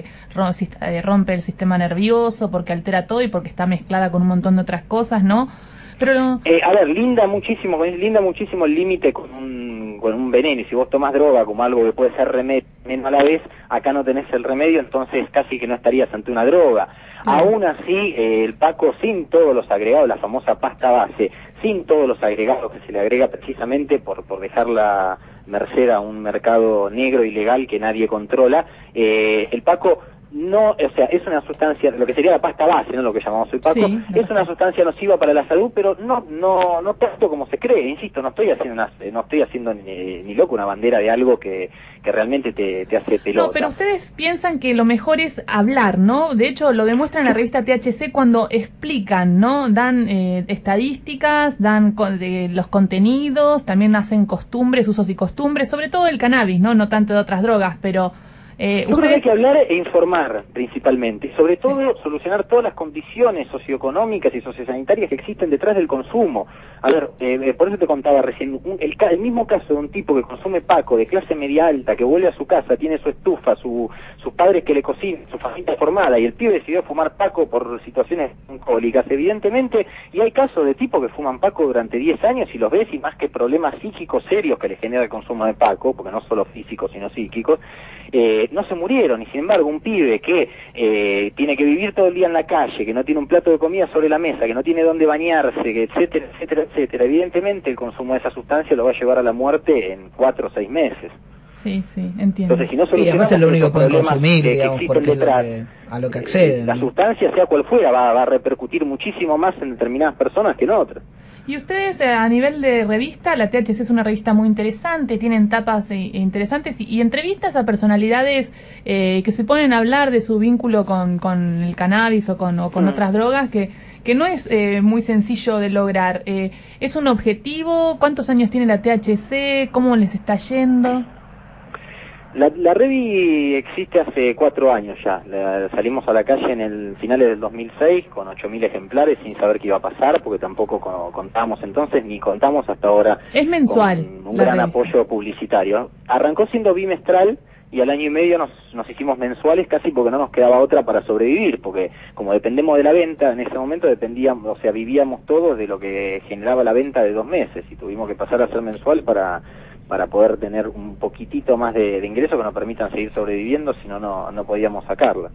rompe el sistema nervioso, porque altera todo y porque está mezclada con un montón de otras cosas, ¿no? Pero eh, a ver, linda muchísimo, linda muchísimo el límite con un, con un veneno, y si vos tomás droga como algo que puede ser remedio a la vez, acá no tenés el remedio, entonces casi que no estarías ante una droga. Mm. Aún así, eh, el Paco sin todos los agregados, la famosa pasta base, sin todos los agregados que se le agrega precisamente por, por dejarla merced a un mercado negro ilegal que nadie controla, eh, el Paco no, o sea, es una sustancia, lo que sería la pasta base, no lo que llamamos el Paco, sí, es una sustancia nociva para la salud, pero no no no tanto como se cree, insisto, no estoy haciendo una, no estoy haciendo ni, ni loco una bandera de algo que, que realmente te, te hace pelota. No, pero ustedes piensan que lo mejor es hablar, ¿no? De hecho, lo demuestran en la revista T H C cuando explican, ¿no? Dan eh, estadísticas, dan con, de, los contenidos, también hacen costumbres, usos y costumbres, sobre todo el cannabis, ¿no? No tanto de otras drogas, pero Eh, Yo ustedes... creo que hay que hablar e informar principalmente, y sobre todo sí. solucionar todas las condiciones socioeconómicas y sociosanitarias que existen detrás del consumo. A ver, eh, por eso te contaba recién, un, el, el mismo caso de un tipo que consume Paco, de clase media alta, que vuelve a su casa, tiene su estufa, su, sus padres que le cocinan, su familia formada, y el pibe decidió fumar Paco por situaciones alcohólicas, evidentemente, y hay casos de tipos que fuman Paco durante diez años y los ves, y más que problemas psíquicos serios que le genera el consumo de Paco, porque no solo físicos sino psíquicos, eh, no se murieron, y sin embargo un pibe que eh, tiene que vivir todo el día en la calle, que no tiene un plato de comida sobre la mesa, que no tiene dónde bañarse, que etcétera, etcétera, etcétera, evidentemente el consumo de esa sustancia lo va a llevar a la muerte en cuatro o seis meses. Sí, sí, entiendo. Entonces, si no sí, además es lo único que pueden consumir, que, digamos, que porque detrás, es lo que, a lo que acceden. La sustancia, sea cual fuera, va, va a repercutir muchísimo más en determinadas personas que en otras. Y ustedes, a nivel de revista, la T H C es una revista muy interesante, tienen tapas eh, interesantes y, y entrevistas a personalidades eh, que se ponen a hablar de su vínculo con, con el cannabis o con, o con mm. otras drogas, que, que no es eh, muy sencillo de lograr. Eh, ¿Es un objetivo? ¿Cuántos años tiene la T H C? ¿Cómo les está yendo? La, la Revi existe hace cuatro años ya. La, salimos a la calle en el finales del dos mil seis con ocho mil ejemplares sin saber qué iba a pasar, porque tampoco co contamos entonces ni contamos hasta ahora. Es mensual. Con un gran revista. Apoyo publicitario. Arrancó siendo bimestral y al año y medio nos, nos hicimos mensuales casi porque no nos quedaba otra para sobrevivir, porque como dependemos de la venta, en ese momento dependíamos, o sea, vivíamos todos de lo que generaba la venta de dos meses y tuvimos que pasar a ser mensual para... para poder tener un poquitito más de, de ingresos que nos permitan seguir sobreviviendo, si no, no podíamos sacarla.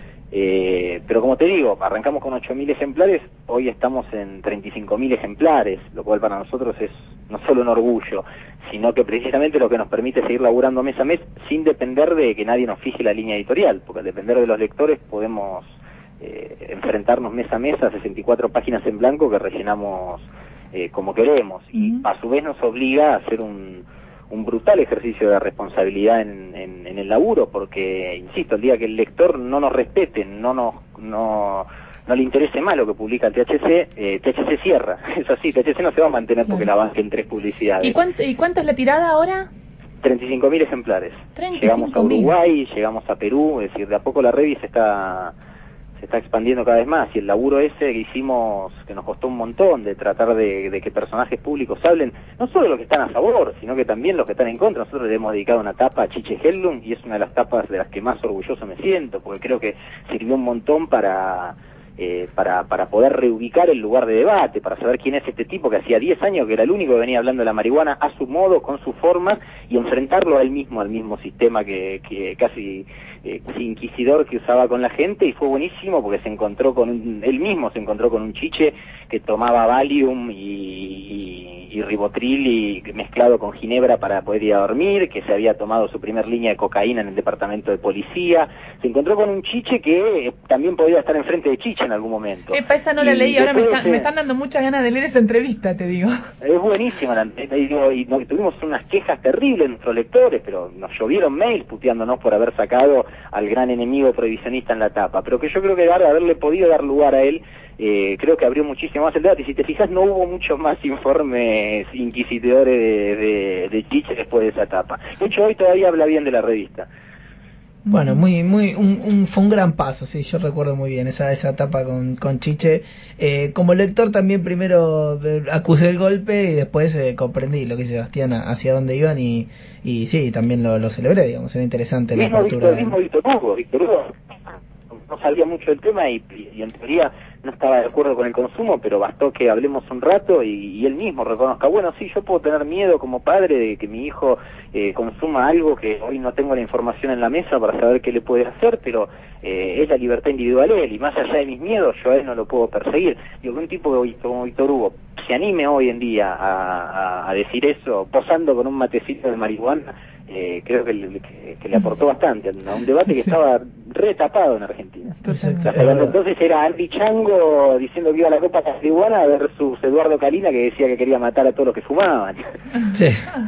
Eh, pero como te digo, arrancamos con ocho mil ejemplares, hoy estamos en treinta y cinco mil ejemplares, lo cual para nosotros es no solo un orgullo, sino que precisamente lo que nos permite seguir laburando mes a mes sin depender de que nadie nos fije la línea editorial, porque al depender de los lectores podemos eh, enfrentarnos mes a mes a sesenta y cuatro páginas en blanco que rellenamos eh, como queremos, y a su vez nos obliga a hacer un un brutal ejercicio de responsabilidad en, en, en el laburo, porque, insisto, el día que el lector no nos respete, no nos no, no le interese más lo que publica el T H C, eh, T H C cierra. Es así, T H C no se va a mantener porque la banque en tres publicidades. ¿Y cuánto, ¿Y cuánto es la tirada ahora? treinta y cinco mil ejemplares. Llegamos a Uruguay, llegamos a Perú, es decir, de a poco la revista está... se está expandiendo cada vez más, y el laburo ese que hicimos, que nos costó un montón, de tratar de, de que personajes públicos hablen, no solo de los que están a favor, sino que también los que están en contra. Nosotros le hemos dedicado una tapa a Chiche Hellum, y es una de las tapas de las que más orgulloso me siento, porque creo que sirvió un montón para... Eh, para, para poder reubicar el lugar de debate, para saber quién es este tipo que hacía diez años que era el único que venía hablando de la marihuana a su modo, con sus formas, y enfrentarlo a él mismo, al mismo sistema que, que casi eh, inquisidor que usaba con la gente, y fue buenísimo porque se encontró con un, él mismo se encontró con un Chiche que tomaba Valium y, y, y Ribotril y mezclado con ginebra para poder ir a dormir, que se había tomado su primer línea de cocaína en el departamento de policía, se encontró con un Chiche que eh, también podía estar enfrente de Chiche en algún momento. Epa, esa no la leí, ahora me, está, me están dando muchas ganas de leer esa entrevista, te digo. Es buenísima, la, y, digo, y no, tuvimos unas quejas terribles de nuestros lectores, pero nos llovieron mails puteándonos por haber sacado al gran enemigo prohibicionista en la tapa, pero que yo creo que dar, haberle podido dar lugar a él, eh, creo que abrió muchísimo más el debate, y si te fijas no hubo muchos más informes inquisidores de, de, de Chiche después de esa tapa. De hecho hoy todavía habla bien de la revista. Bueno, muy, muy, un, un, fue un gran paso, sí, yo recuerdo muy bien esa, esa etapa con, con Chiche. Eh, como lector también primero eh, acusé el golpe y después eh, comprendí lo que dice Sebastián, hacia dónde iban, y, y sí, también lo, lo celebré, digamos, era interesante la apertura. Mismo Víctor Hugo, Víctor Hugo no sabía mucho del tema y, y en teoría no estaba de acuerdo con el consumo, pero bastó que hablemos un rato y, y él mismo reconozca, bueno, sí, yo puedo tener miedo como padre de que mi hijo eh, consuma algo que hoy no tengo la información en la mesa para saber qué le puede hacer, pero eh, es la libertad individual de él, y más allá de mis miedos, yo a él no lo puedo perseguir. Digo, que un tipo como Víctor Hugo se anime hoy en día a, a, a decir eso, posando con un matecito de marihuana, eh, creo que le, que, que le aportó bastante a un debate que estaba retapado en Argentina. Exacto. Entonces era Andy Chango diciendo que iba a la Copa Marihuana versus Eduardo Calina, que decía que quería matar a todos los que fumaban. Sí.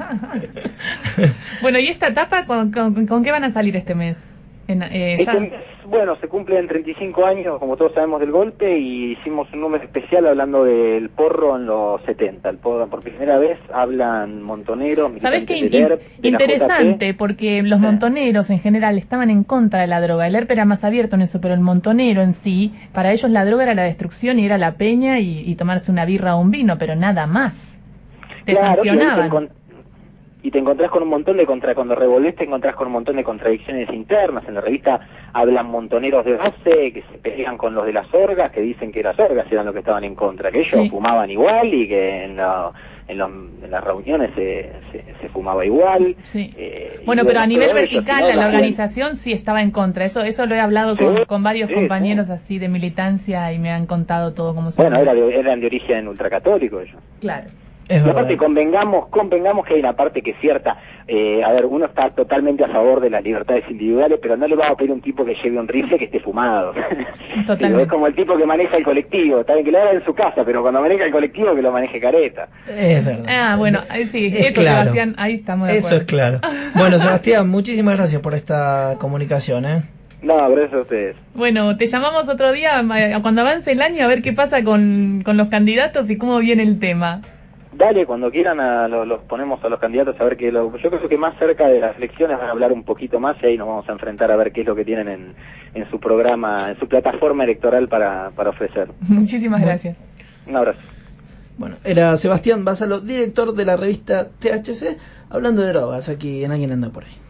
Bueno, ¿y esta etapa con, con, con qué van a salir este mes? En, eh, este mes, bueno, se cumplen treinta y cinco años, como todos sabemos, del golpe, y hicimos un número especial hablando del porro en los setenta. El porro, por primera vez, hablan montoneros, ¿sabés qué? militantes del E R P, de interesante, porque los montoneros en general estaban en contra de la droga. El E R P era más abierto en eso, pero el montonero en sí, para ellos la droga era la destrucción y era la peña y, y tomarse una birra o un vino, pero nada más. Te claro, sancionaban. Y te encontrás con un montón de contra cuando revolvés te encontrás con un montón de contradicciones internas. En la revista hablan montoneros de base que se pelean con los de las orgas, que dicen que las orgas eran los que estaban en contra, que ellos sí fumaban igual y que en, la, en, los, en las reuniones se, se, se fumaba igual. Sí. Eh, bueno, pero a nivel vertical ellos, ¿no? La organización sí estaba en contra. Eso eso lo he hablado sí, con, con varios sí, compañeros sí. así de militancia y me han contado todo cómo se Bueno, era de, eran de origen ultracatólico ellos. Claro. Y aparte convengamos, convengamos que hay una parte que es cierta, eh, a ver, uno está totalmente a favor de las libertades individuales, pero no le va a pedir un tipo que lleve un rifle que esté fumado. Totalmente. Es como el tipo que maneja el colectivo, está bien que lo haga en su casa, pero cuando maneja el colectivo que lo maneje careta. Es verdad. Ah, bueno, sí, es eso claro. Sebastián, ahí estamos de acuerdo. Eso es claro. Bueno, Sebastián, muchísimas gracias por esta comunicación, ¿eh? No, gracias a ustedes. Bueno, te llamamos otro día, cuando avance el año, a ver qué pasa con, con los candidatos y cómo viene el tema. Dale, cuando quieran a, los, los ponemos a los candidatos a ver qué lo, yo creo que más cerca de las elecciones van a hablar un poquito más y ahí nos vamos a enfrentar a ver qué es lo que tienen en, en su programa, en su plataforma electoral para, para ofrecer. Muchísimas bueno. gracias. Un abrazo. Bueno, era Sebastián Bázalo, director de la revista T H C, hablando de drogas aquí en Alguien Anda Por Ahí.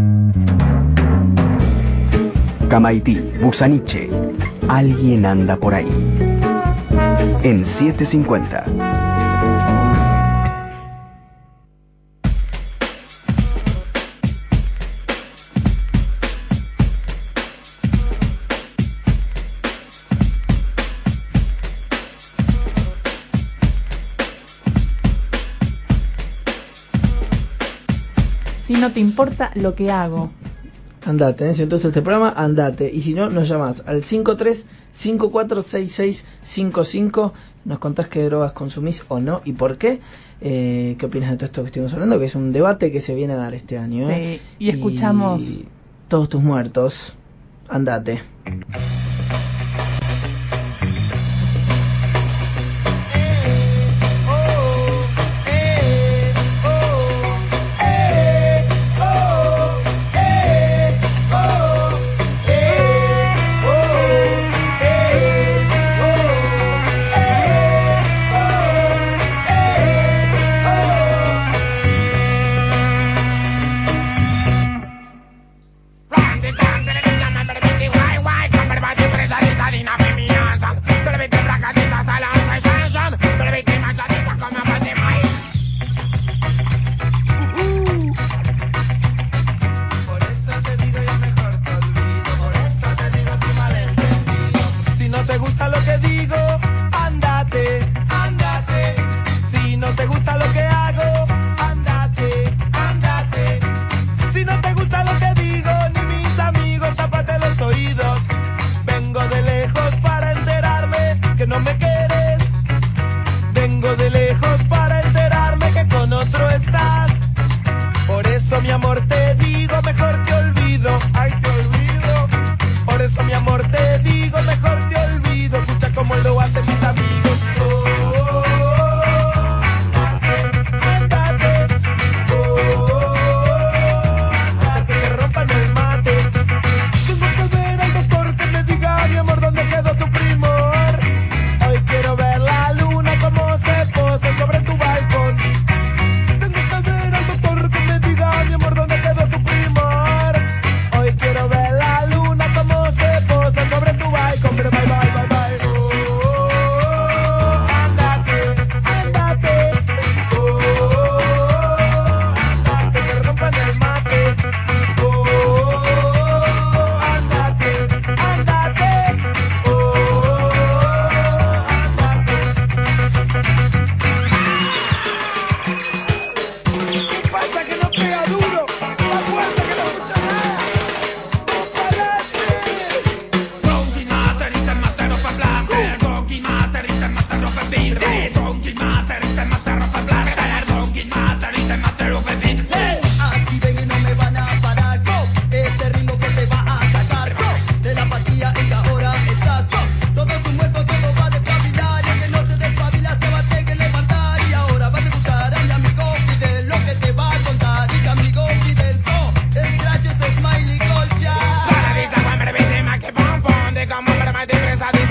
Camaití, Busaniche, Alguien Anda Por Ahí. En setecientos cincuenta. Si no te importa lo que hago. Andate, ¿eh? Si entonces este programa, andate. Y si no, nos llamás al cinco tres cinco cuatro seis seis cinco cinco. Nos contás qué drogas consumís o no y por qué. Eh, ¿Qué opinas de todo esto que estuvimos hablando? Que es un debate que se viene a dar este año, ¿eh? Sí, y escuchamos... Y todos tus muertos. Andate.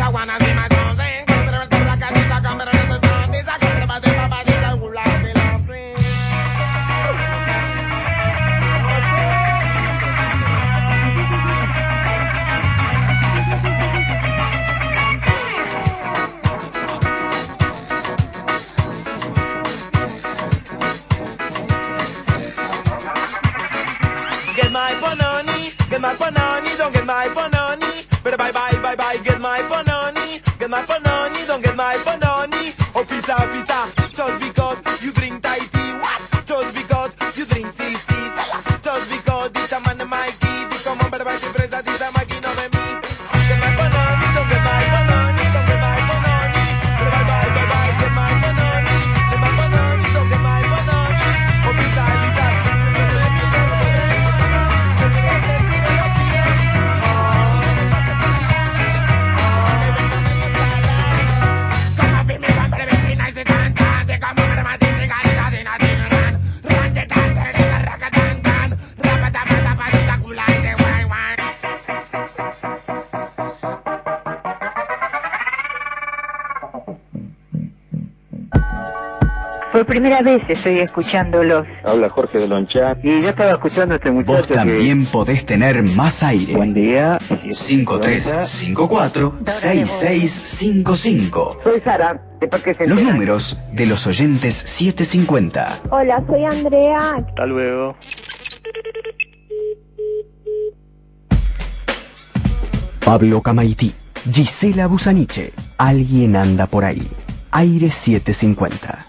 Por primera vez estoy escuchándolos. Habla Jorge de Lonchá. Y yo estaba escuchando a este muchacho. Vos también que... podés tener más aire. Buen día. cinco tres cinco cuatro seis seis cinco cinco. Soy Sara, de Parque Central. Los números de los oyentes setecientos cincuenta. Hola, soy Andrea. Hasta luego. Pablo Camaití, Gisela Busaniche. Alguien anda por ahí. Aire setecientos cincuenta.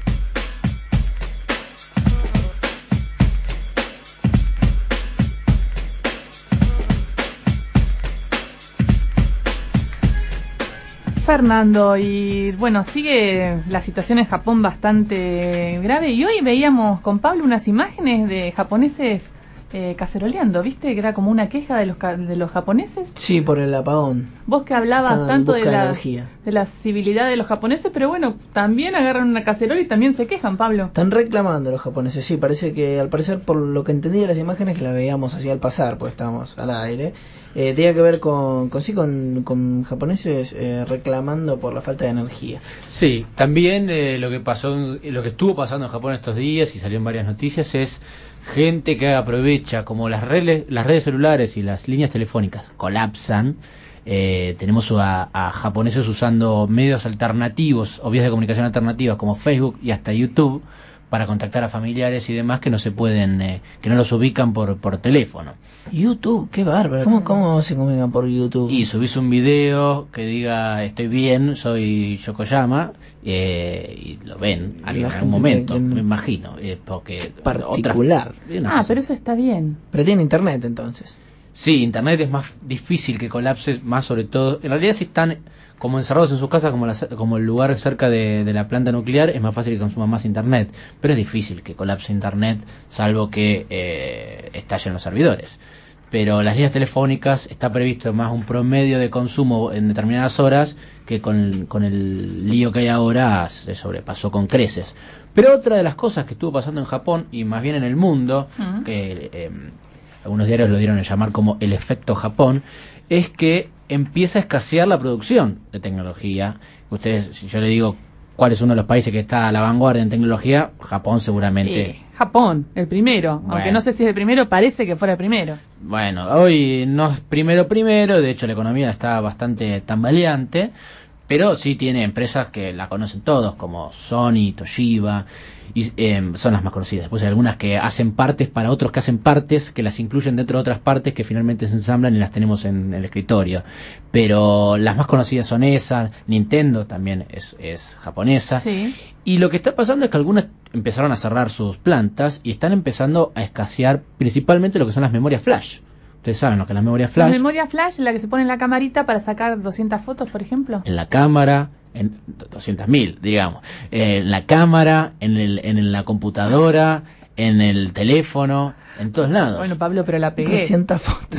Fernando, y bueno, sigue la situación en Japón bastante grave y hoy veíamos con Pablo unas imágenes de japoneses eh, caceroleando, ¿viste? Que era como una queja de los de los japoneses. Sí, por el apagón. Vos que hablabas Estaban tanto de en busca de la, energía. de la civilidad de los japoneses, pero bueno, también agarran una cacerola y también se quejan, Pablo. Están reclamando los japoneses, sí, parece que al parecer, por lo que entendí de las imágenes que las veíamos así al pasar, pues estábamos al aire, eh, tenía que ver con, con sí, con, con japoneses eh, reclamando por la falta de energía. Sí, también eh, lo que pasó, lo que estuvo pasando en Japón estos días y salió en varias noticias es gente que aprovecha, como las redes, las redes celulares y las líneas telefónicas colapsan. Eh, tenemos a, a japoneses usando medios alternativos o vías de comunicación alternativas como Facebook y hasta YouTube para contactar a familiares y demás que no se pueden, eh, que no los ubican por por teléfono. YouTube, qué bárbaro. ¿Cómo, cómo se comunican por YouTube? Y subís un video que diga estoy bien, soy Yokoyama, eh, y lo ven en algún momento, me imagino, eh, porque particular. Otras, ah, pero eso está bien. Pero tiene internet entonces. Sí, internet es más difícil que colapse, más sobre todo. En realidad, si están como encerrados en sus casas, como, la, como el lugar cerca de, de la planta nuclear, es más fácil que consuman más internet. Pero es difícil que colapse internet, salvo que eh, estallen los servidores. Pero las líneas telefónicas está previsto más un promedio de consumo en determinadas horas que con, con el lío que hay ahora se sobrepasó con creces. Pero otra de las cosas que estuvo pasando en Japón y más bien en el mundo, uh-huh. que eh, algunos diarios lo dieron a llamar como el efecto Japón, es que empieza a escasear la producción de tecnología. Ustedes, si yo le digo cuál es uno de los países que está a la vanguardia en tecnología, Japón seguramente. Sí, Japón, el primero. Bueno. Aunque no sé si es el primero, parece que fuera el primero. Bueno, hoy no es primero primero, de hecho la economía está bastante tambaleante, pero sí tiene empresas que la conocen todos, como Sony, Toshiba, y eh, son las más conocidas. Después hay algunas que hacen partes para otros que hacen partes, que las incluyen dentro de otras partes que finalmente se ensamblan y las tenemos en el escritorio. Pero las más conocidas son esas. Nintendo también es, es japonesa. Sí. Y lo que está pasando es que algunas empezaron a cerrar sus plantas y están empezando a escasear principalmente lo que son las memorias flash. Ustedes saben lo que es la memoria flash. La memoria flash, la que se pone en la camarita para sacar doscientas fotos, por ejemplo. En la cámara, en doscientas mil, digamos. Eh, en la cámara, en, el, en la computadora, en el teléfono, en todos lados. Bueno, Pablo, pero la pegué. doscientas fotos.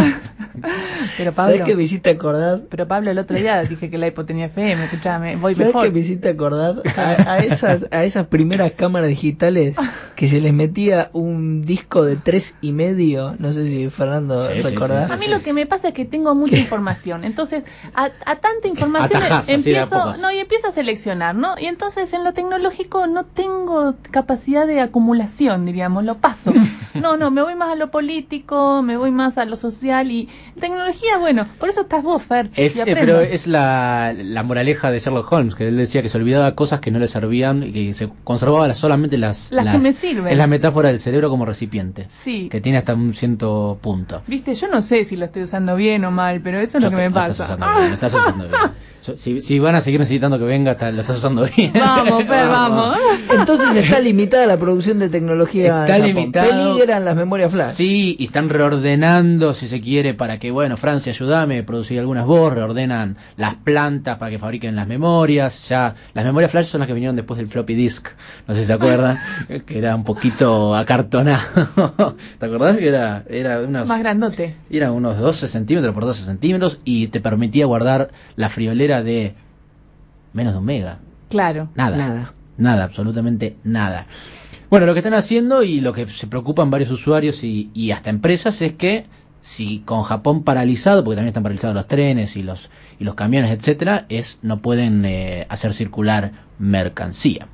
Pero Pablo, ¿sabes qué me hiciste acordar? Pero Pablo, el otro día dije que la iPod tenía F M, escuchame, voy ¿sabes mejor. ¿Sabes qué me hiciste acordar? A, a, esas, a esas primeras cámaras digitales que se les metía un disco de tres y medio, no sé si Fernando Sí, sí, recordás. sí, A mí lo que me pasa es que tengo mucha información, entonces a, a tanta información Atajás, así de a empiezo, pocos. no y empiezo a seleccionar, ¿no? Y entonces en lo tecnológico no tengo capacidad de acumulación, diríamos, lo paso. No, no, me voy más a lo político, me voy más a lo social y tecnología, bueno, por eso estás vos, Fer. Es, y eh, aprendo. pero es la, la moraleja de Sherlock Holmes, que él decía que se olvidaba cosas que no le servían y que se conservaba las- solamente las, Las que me sirven. Es la metáfora del cerebro como recipiente, Sí. que tiene hasta un cierto punto. Viste, yo no sé si lo estoy usando bien o mal, pero eso es lo que me Lo estás pasa. usando bien, lo estás usando bien. Yo- Si, si van a seguir necesitando que venga, está- lo estás usando bien. Vamos, Fer, vamos. Entonces está limitada la producción de tecnología. Está en Japón. limitado. Peligran las memorias flash. Sí, y están reordenando, si se quiere, para que, bueno, Francia, ayúdame a producir algunas voz, reordenan las plantas para que fabriquen las memorias. Ya, las memorias flash son las que vinieron después del floppy disk, no sé si se acuerdan, que era un poquito acartonado. ¿Te acordás? Que era, era de unas, Más grandote. era unos doce centímetros por doce centímetros y te permitía guardar la friolera de menos de un mega. Claro. Nada. Nada. Nada, absolutamente nada. Bueno, lo que están haciendo y lo que se preocupan varios usuarios y, y hasta empresas es que si con Japón paralizado, porque también están paralizados los trenes y los y los camiones, etcétera, es no pueden eh, hacer circular mercancía.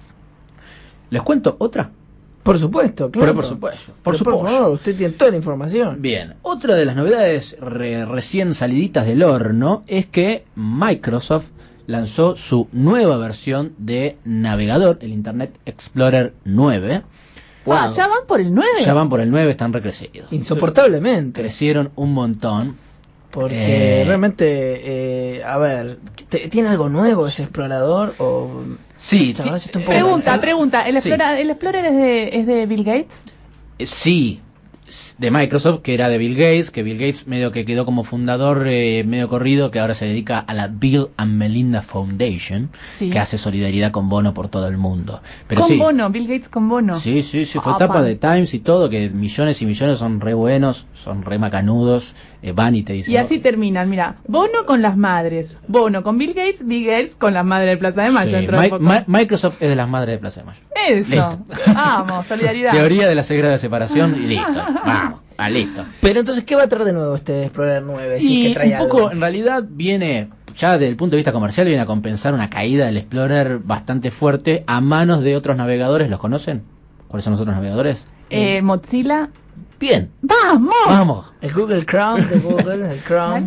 ¿Les cuento otra? Por supuesto, claro. Pero por supuesto, por Pero supuesto. favor, usted tiene toda la información. Bien, otra de las novedades re- recién saliditas del horno es que Microsoft lanzó su nueva versión de navegador, el Internet Explorer nueve. Ah, ¿ya van por el nueve? Ya van por el nueve, están recrecidos. Insoportablemente. Crecieron un montón. Porque Eh, realmente, eh, a ver, ¿t- ¿tiene algo nuevo ese explorador? O... Sí, Pucha, ahora sí estoy un poco Pregunta, cansado. pregunta. ¿El, Sí. Explora- ¿El Explorer es de, es de Bill Gates? eh, sí, de Microsoft, que era de Bill Gates, que Bill Gates medio que quedó como fundador eh, medio corrido, que ahora se dedica a la Bill and Melinda Foundation, Sí. que hace solidaridad con Bono por todo el mundo. Pero con sí, Bono, Bill Gates con Bono. Sí, sí, sí, fue Apa. tapa de Times y todo, que millones y millones son re buenos, son re macanudos, eh, van y te dicen... Y así terminan, mira, Bono con las madres, Bono con Bill Gates, Bill Gates con las madres de Plaza de Mayo. Sí, dentro de Mi- poco. Mi- Microsoft es de las madres de Plaza de Mayo. Eso, Listo. vamos, solidaridad. Teoría de la sagrada separación y listo, vamos, ah, listo. Pero entonces, ¿qué va a traer de nuevo este Explorer nueve? Si es Y que trae un poco, algo. en realidad, viene, ya desde el punto de vista comercial, viene a compensar una caída del Explorer bastante fuerte a manos de otros navegadores. ¿Los conocen? ¿Cuáles son los otros navegadores? Eh, Mozilla. Bien, ¡Vamos! vamos. El Google Chrome de Google, el Chrome.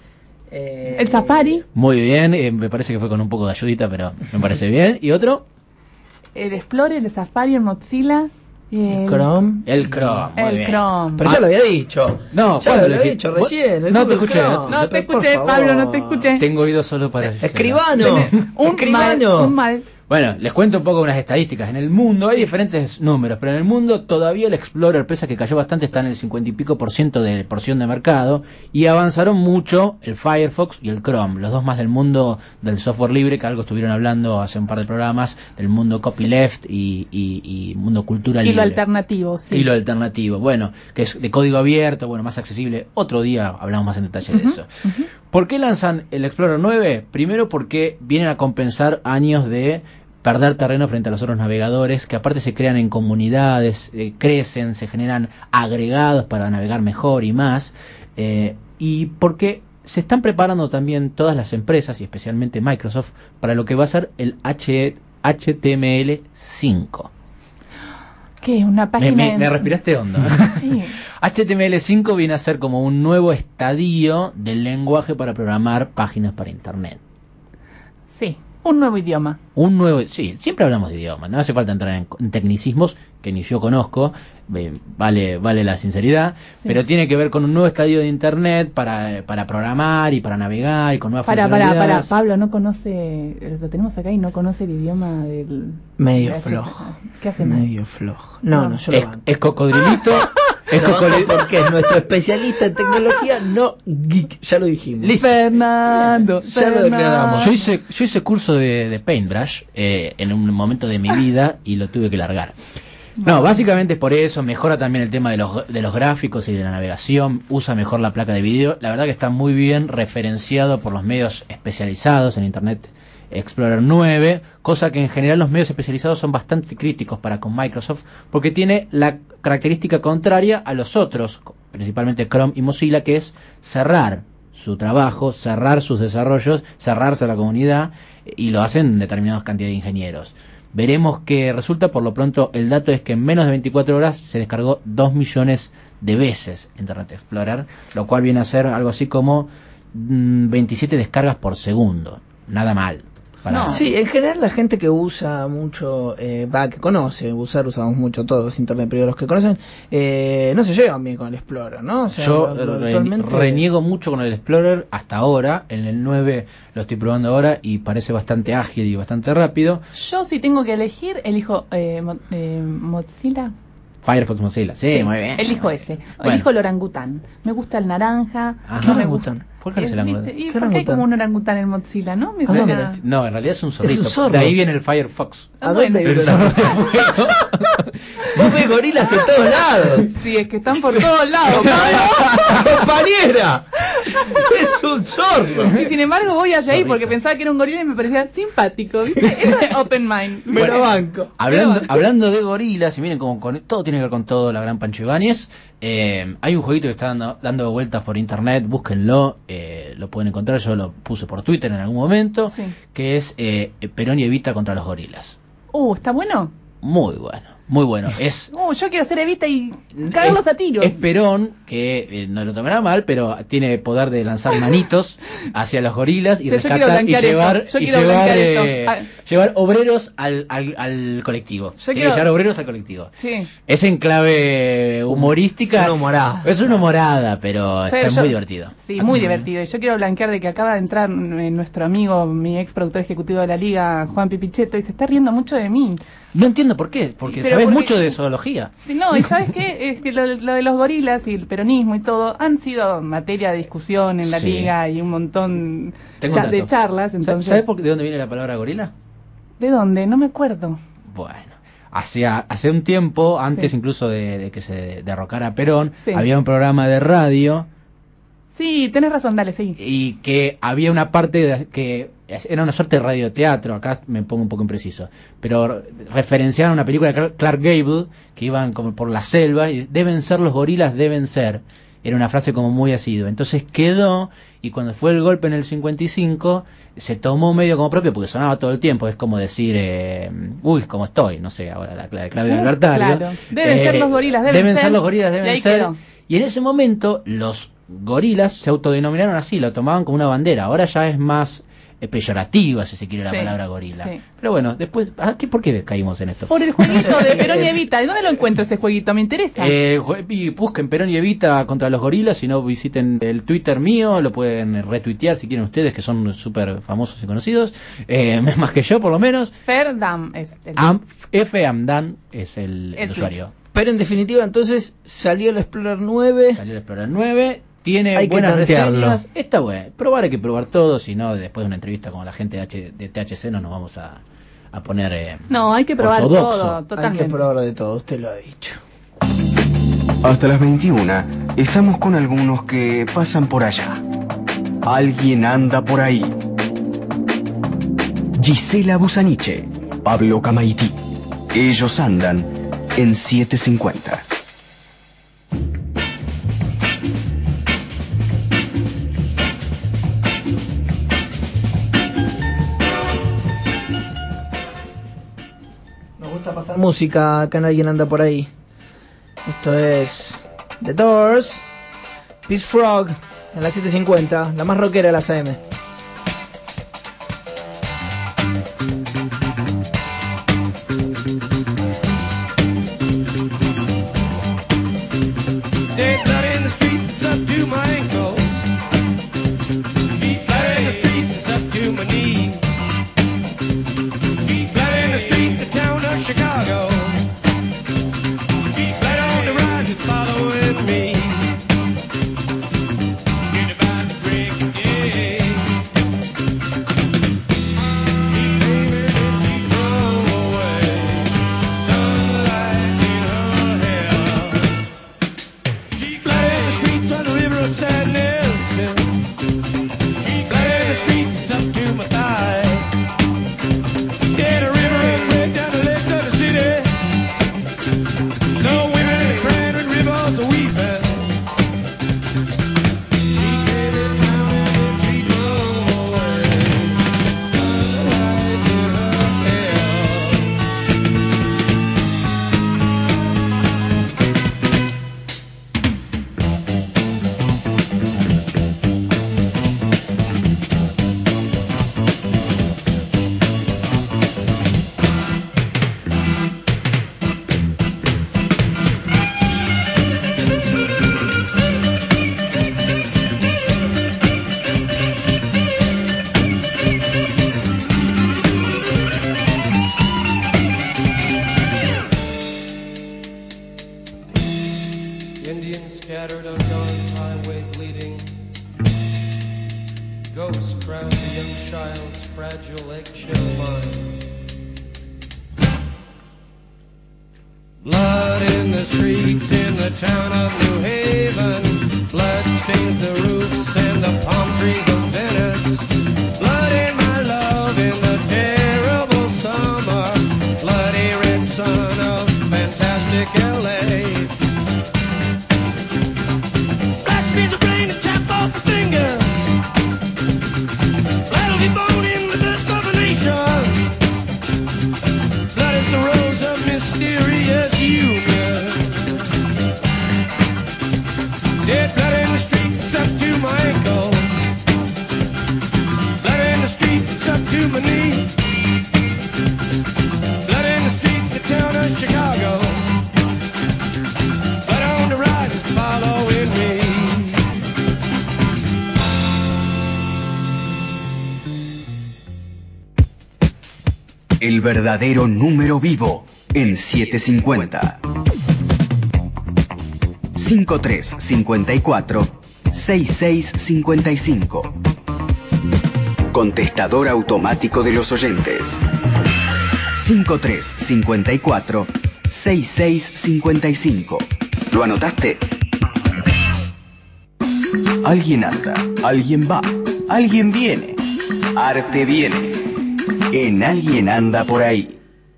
Eh, El Safari, Muy bien, eh, me parece que fue con un poco de ayudita, pero me parece bien. ¿Y otro? el Explorer, el Safari, el Mozilla. eh, El Chrome. El Chrome. muy El bien. Chrome. Pero ya lo había dicho. No, ya ¿cuándo lo lo había dijiste? dicho recién. el No te Google escuché, Chrome. no- No te Por escuché, favor. Pablo, no te escuché. Tengo oídos solo para... Escribano. Un Escribano. mal, un mal. Bueno, les cuento un poco unas estadísticas. En el mundo hay diferentes números, pero en el mundo todavía el Explorer, pese a que cayó bastante, está en el cincuenta y pico por ciento de porción de mercado, y avanzaron mucho el Firefox y el Chrome, los dos más del mundo del software libre, que algo estuvieron hablando hace un par de programas, del mundo copyleft y, y, y mundo cultura Y libre. lo alternativo, sí. Y lo alternativo, bueno, que es de código abierto, bueno, más accesible. Otro día hablamos más en detalle de eso. ¿Por qué lanzan el Explorer nueve? Primero porque vienen a compensar años de perder terreno frente a los otros navegadores, que aparte se crean en comunidades, eh, crecen, se generan agregados para navegar mejor y más, eh, y porque se están preparando también todas las empresas, y especialmente Microsoft, para lo que va a ser el H T M L cinco. ¿Qué? Una Me, página. me, en- me respiraste hondo. Sí. H T M L cinco viene a ser como un nuevo estadio del lenguaje para programar páginas para Internet. Sí, un nuevo idioma. Un nuevo, sí, siempre hablamos de idiomas, no hace falta entrar en, en tecnicismos que ni yo conozco, eh, vale vale la sinceridad, Sí. pero tiene que ver con un nuevo estadio de Internet para, para programar y para navegar y con nuevas Para, para, para, funcionalidades. Pablo no conoce, lo tenemos acá y no conoce el idioma del... Medio de- flojo. ¿Qué hacemos? Medio flojo. No, no, yo lo Es, banco. es cocodrilito, es Lo banco cocodrilito. porque es nuestro especialista en tecnología, no geek, ya lo dijimos. Fernando, Ya lo Fernando. declaramos. Yo hice, yo hice curso de, de Paintbrush eh, en un momento de mi vida y lo tuve que largar. No, básicamente es por eso, mejora también el tema de los, de los gráficos y de la navegación, usa mejor la placa de video, la verdad que está muy bien referenciado por los medios especializados en Internet Explorer nueve, cosa que en general los medios especializados son bastante críticos para con Microsoft, porque tiene la característica contraria a los otros, principalmente Chrome y Mozilla, que es cerrar su trabajo, cerrar sus desarrollos, cerrarse a la comunidad, y lo hacen determinadas cantidades de ingenieros. Veremos qué resulta. Por lo pronto el dato es que en menos de veinticuatro horas se descargó dos millones de veces Internet Explorer, lo cual viene a ser algo así como mmm, veintisiete descargas por segundo. Nada mal. Para... No. Sí, en general la gente que usa mucho, eh, va, que conoce, usar, usamos mucho todos Internet, pero los que conocen, eh, no se llevan bien con el Explorer, ¿no? O sea, yo lo, re, actualmente... reniego mucho con el Explorer hasta ahora. En el nueve lo estoy probando ahora y parece bastante ágil y bastante rápido. Yo si tengo que elegir, elijo eh, mo, eh, Mozilla. Firefox Mozilla, sí, sí, muy bien. Elijo ese, bueno. elijo el orangután. Me gusta el naranja. ¿Qué orangután? ¿Por qué es el orangután? ¿Y por qué hay como un orangután en Mozilla, no? Me suena... no, no, en realidad es un zorrito. Es un zorro. De ahí viene el Firefox. ¿A dónde viene el zorro? Vos ves gorilas en todos lados. Sí, es que están por todos lados. ¡Compañera! Es un zorro. Y sin embargo voy hacia ahí porque pensaba que era un gorila y me parecía simpático, ¿viste? Eso es open mind. Me bueno, lo banco. Hablando, me lo banco. hablando de gorilas, y miren como con, todo tiene que ver con todo, la gran Pancho Ibáñez. Eh, hay un jueguito que está dando, dando vueltas por internet, búsquenlo, eh, lo pueden encontrar, yo lo puse por Twitter en algún momento, sí. que es eh, Perón y Evita contra los gorilas. Uh, ¿está bueno? Muy bueno. Muy bueno, es... Uh, yo quiero ser Evita y cagarlos a tiros. Es Perón, que eh, no lo tomará mal, pero tiene poder de lanzar manitos hacia los gorilas y, o sea, rescatar y llevar, y llevar, eh, llevar obreros al, al, al colectivo. Yo tiene quiero... que llevar obreros al colectivo. Sí. Es en clave humorística. Es una humorada. Es una humorada, pero, pero está yo, muy divertido. Sí, muy divertido. Y yo quiero blanquear de que acaba de entrar nuestro amigo, mi ex productor ejecutivo de la Liga, Juan Pipichetto, y se está riendo mucho de mí. No entiendo por qué, porque pero sabes porque, mucho de zoología. Sí, no, y ¿sabes qué? Es que lo, lo de los gorilas y el peronismo y todo han sido materia de discusión en la sí. Liga y un montón Tengo cha un de charlas. Entonces... ¿Sabes por qué, de dónde viene la palabra gorila? ¿De dónde? No me acuerdo. Bueno, hacia, hace un tiempo, antes sí. incluso de, de que se derrocara Perón, sí. había un programa de radio. Sí, tenés razón, dale, sí. Y que había una parte de, que era una suerte de radioteatro, acá me pongo un poco impreciso, pero referenciaban una película de Clark Gable, que iban como por la selva, y deben ser los gorilas, deben ser. Era una frase como muy asidua. Entonces quedó, y cuando fue el golpe en el cincuenta y cinco, se tomó medio como propio, porque sonaba todo el tiempo, es como decir, eh, uy, ¿cómo estoy? No sé, ahora la, la de Claudio Albertario. Claro, deben eh, ser los gorilas, deben, deben ser. ser los gorilas, deben y ser. Quedó. Y en ese momento, los gorilas se autodenominaron así, lo tomaban como una bandera. Ahora ya es más eh, peyorativa, si se quiere, la sí, palabra gorila. Sí. Pero bueno, después, ¿qué, ¿por qué caímos en esto? Por el jueguito de Perón y Evita. ¿De dónde lo encuentro ese jueguito? Me interesa. Eh, busquen Perón y Evita contra los gorilas, si no visiten el Twitter mío, lo pueden retuitear si quieren ustedes, que son súper famosos y conocidos, eh, más que yo por lo menos. Ferdam es el... Am, F. Amdan es el, el, el usuario. Pero en definitiva, entonces, salió el Explorer nueve. Salió el Explorer nueve. Tiene hay buenas que reseñas. Está bueno. Probar hay que probar todo, si no, después de una entrevista con la gente de, H, de T H C no nos vamos a, a poner eh, no, hay que probar ortodoxo. todo, totalmente. Hay que probar de todo, usted lo ha dicho. Hasta las veintiuna estamos con algunos que pasan por allá. Alguien anda por ahí. Gisela Busaniche, Pablo Camaití. Ellos andan en setecientos cincuenta. Pasar música, acá alguien anda por ahí. Esto es The Doors, Peace Frog, en la setecientos cincuenta, la más rockera de las A M. Following me, get about the break, yeah. child's fragile eggshell mind. Blood in the streets in the town of New Haven. Blood stains the roofs and the palm trees of Venice. Blood in my love in the terrible summer. Bloody red sun of fantastic L A. Black speeds the brain and chop off the finger. Blood will be born in the birth of a nation. Blood is the rose of mysterious union. Dead blood in the streets, it's up to my ankle. Blood in the streets, it's up to my knee. Blood in the streets, the town of Chicago. Blood on the rise is following me. El verdadero número vivo en setecientos cincuenta. cincuenta y tres cincuenta y cuatro sesenta y seis cincuenta y cinco. Contestador automático de los oyentes. cincuenta y tres cincuenta y cuatro sesenta y seis cincuenta y cinco. ¿Lo anotaste? Alguien anda, alguien va, alguien viene. Arte viene. En Alguien anda por ahí.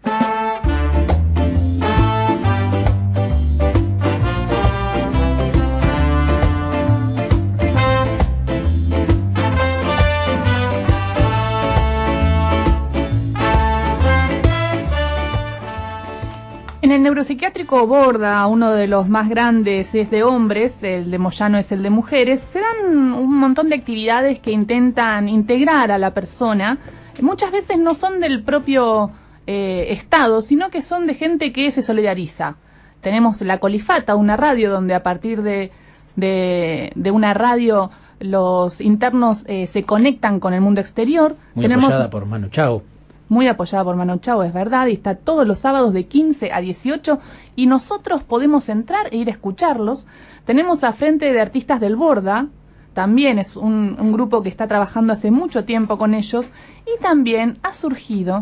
En el neuropsiquiátrico Borda, uno de los más grandes es de hombres, el de Moyano es el de mujeres, se dan un montón de actividades que intentan integrar a la persona. Muchas veces no son del propio eh, Estado, sino que son de gente que se solidariza. Tenemos la Colifata, una radio donde a partir de, de, de una radio los internos eh, se conectan con el mundo exterior. Muy Tenemos, apoyada por Manu Chao. Muy apoyada por Manu Chao, es verdad, y está todos los sábados de quince a dieciocho, y nosotros podemos entrar e ir a escucharlos. Tenemos a Frente de Artistas del Borda, también es un, un grupo que está trabajando hace mucho tiempo con ellos, y también ha surgido